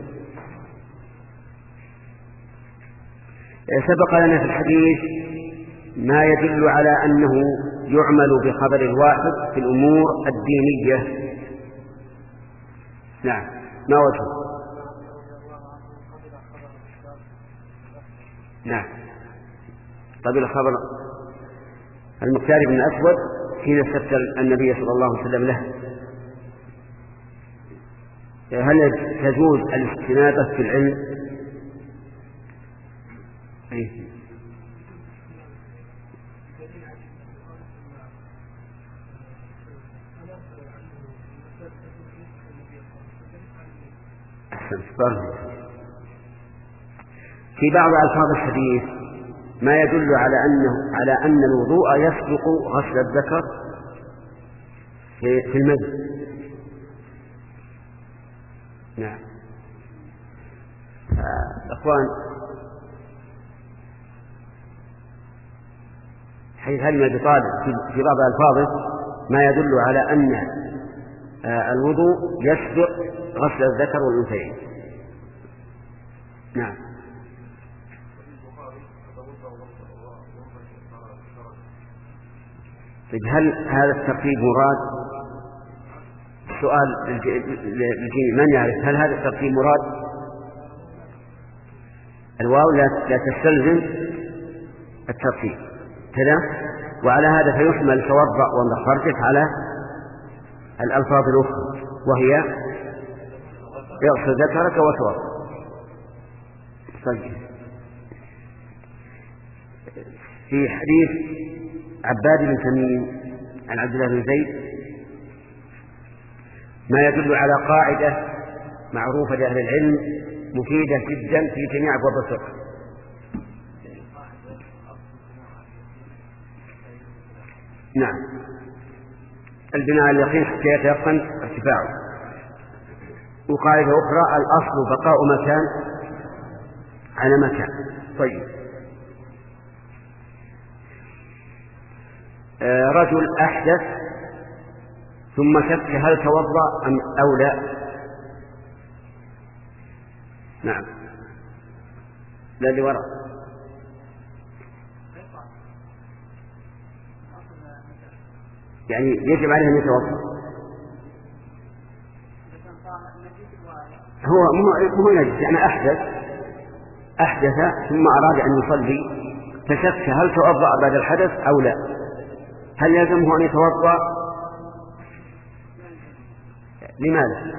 سبق لنا في الحديث ما يدل على أنه يعمل بخبر الواحد في الأمور الدينية. نعم، ما وجهه؟ نعم، قبل خبر المختار بن الأسود حين استفتى النبي صلى الله عليه وسلم له، هل تجوز الاستنابة في العلم؟ أيه؟ أحسن. في بعض ألفاظ الحديث ما يدل على أنه على أن الوضوء يسبق غسل الذكر في المذي. نعم. أخوان، حيث هل بطالب في بعض ألفاظه ما يدل على أن الوضوء يسبق غسل الذكر والأنثيين. نعم. طيب هل هذا الترتيب مراد؟ السؤال للجميع من يعرف هل هذا الترتيب مراد؟ الواو لا تستلزم الترتيب كذا، وعلى هذا فيحمل توضأ ومخرجك على الألفاظ الأخرى وهي اغسل ذكرك وتوضأ. طيب في حديث عباد بن تميم عن عبد الله بن زيد ما يدل على قاعدة معروفة لأهل العلم مفيدة جدا في جميع أبواب الفقه. نعم، البناء على اليقين حتى يتيقن ارتفاعه. وقاعدة أخرى الأصل بقاء مكان على مكان. طيب آه رجل أحدث ثم شك هل توضأ أم أو لا. نعم، لا اللي وراء. يعني يجب عليه أن يتوضأ. هو مو نجس، يعني أحدث أحدث ثم أراد أن يصلي فشك هل توضأ بعد الحدث أو لا، هل يلزمه أن يتوضأ؟ لماذا؟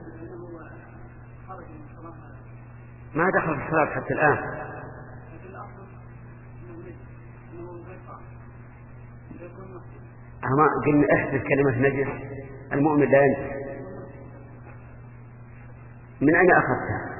ما دخل في الصلاة حتى الآن. أما قلنا احدث كلمة نجس، المؤمن لا ينجس. من أين أخذتها؟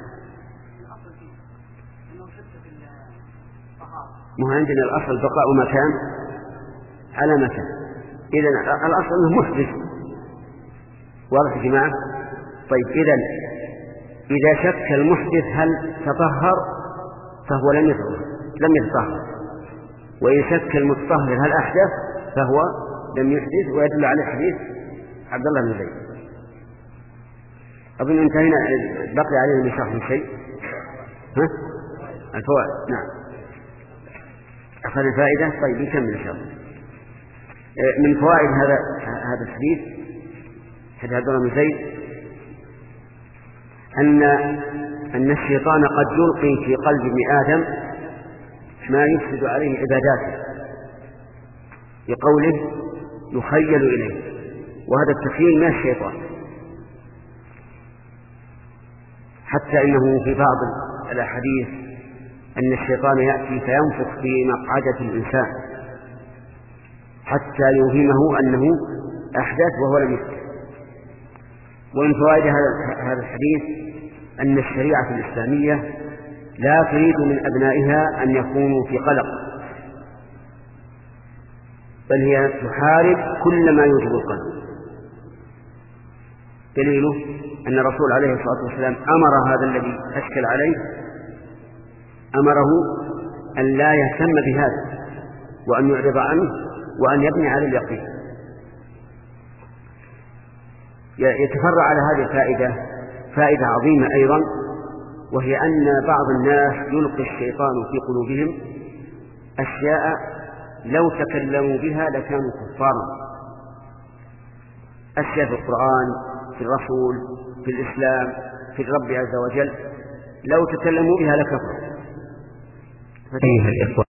مو عندنا الأصل بقاء مكان على مكان. إذن الأصل أنه محدث. واضح يا جماعة؟ طيب إذن إذا شك المحدث هل تطهر فهو لم يطهر لم يتطهر، وإن شك المتطهر هل أحدث فهو لم يحدث، ويدل على حديث عبد الله بن زيد. أظن انتهينا، بقي علينا من شرح شيء. ها؟ الفوائد. نعم، أخذ الفائدة. طيب نكمل إن شاء الله. من فوائد هذا هذا الحديث حديث عبد الله بن زيد أن أن الشيطان قد يلقي في قلب ابن آدم ما يفسد عليه عباداته بقوله يخيل إليه، وهذا التخيل من الشيطان. حتى إنه في بعض الأحاديث أن الشيطان يأتي فينفخ في مقعدة الإنسان حتى يوهمه أنه أحدث وهو لم يحدث. ومن فوائد هذا الحديث أن الشريعة الإسلامية لا تريد من أبنائها أن يكونوا في قلق، بل هي تحارب كل ما يوجب القلق. دليله أن الرسول عليه الصلاة والسلام أمر هذا الذي أشكل عليه، أمره أن لا يهتم بهذا وأن يعرض عنه وأن يبني على اليقين. يتفرع على هذه الفائدة فائدة عظيمة أيضا، وهي أن بعض الناس يلقي الشيطان في قلوبهم أشياء لو تكلموا بها لكانوا كفارا، أشياء في القرآن، في الرسول، في الإسلام، في الرب عز وجل، لو تكلموا بها لكفروا.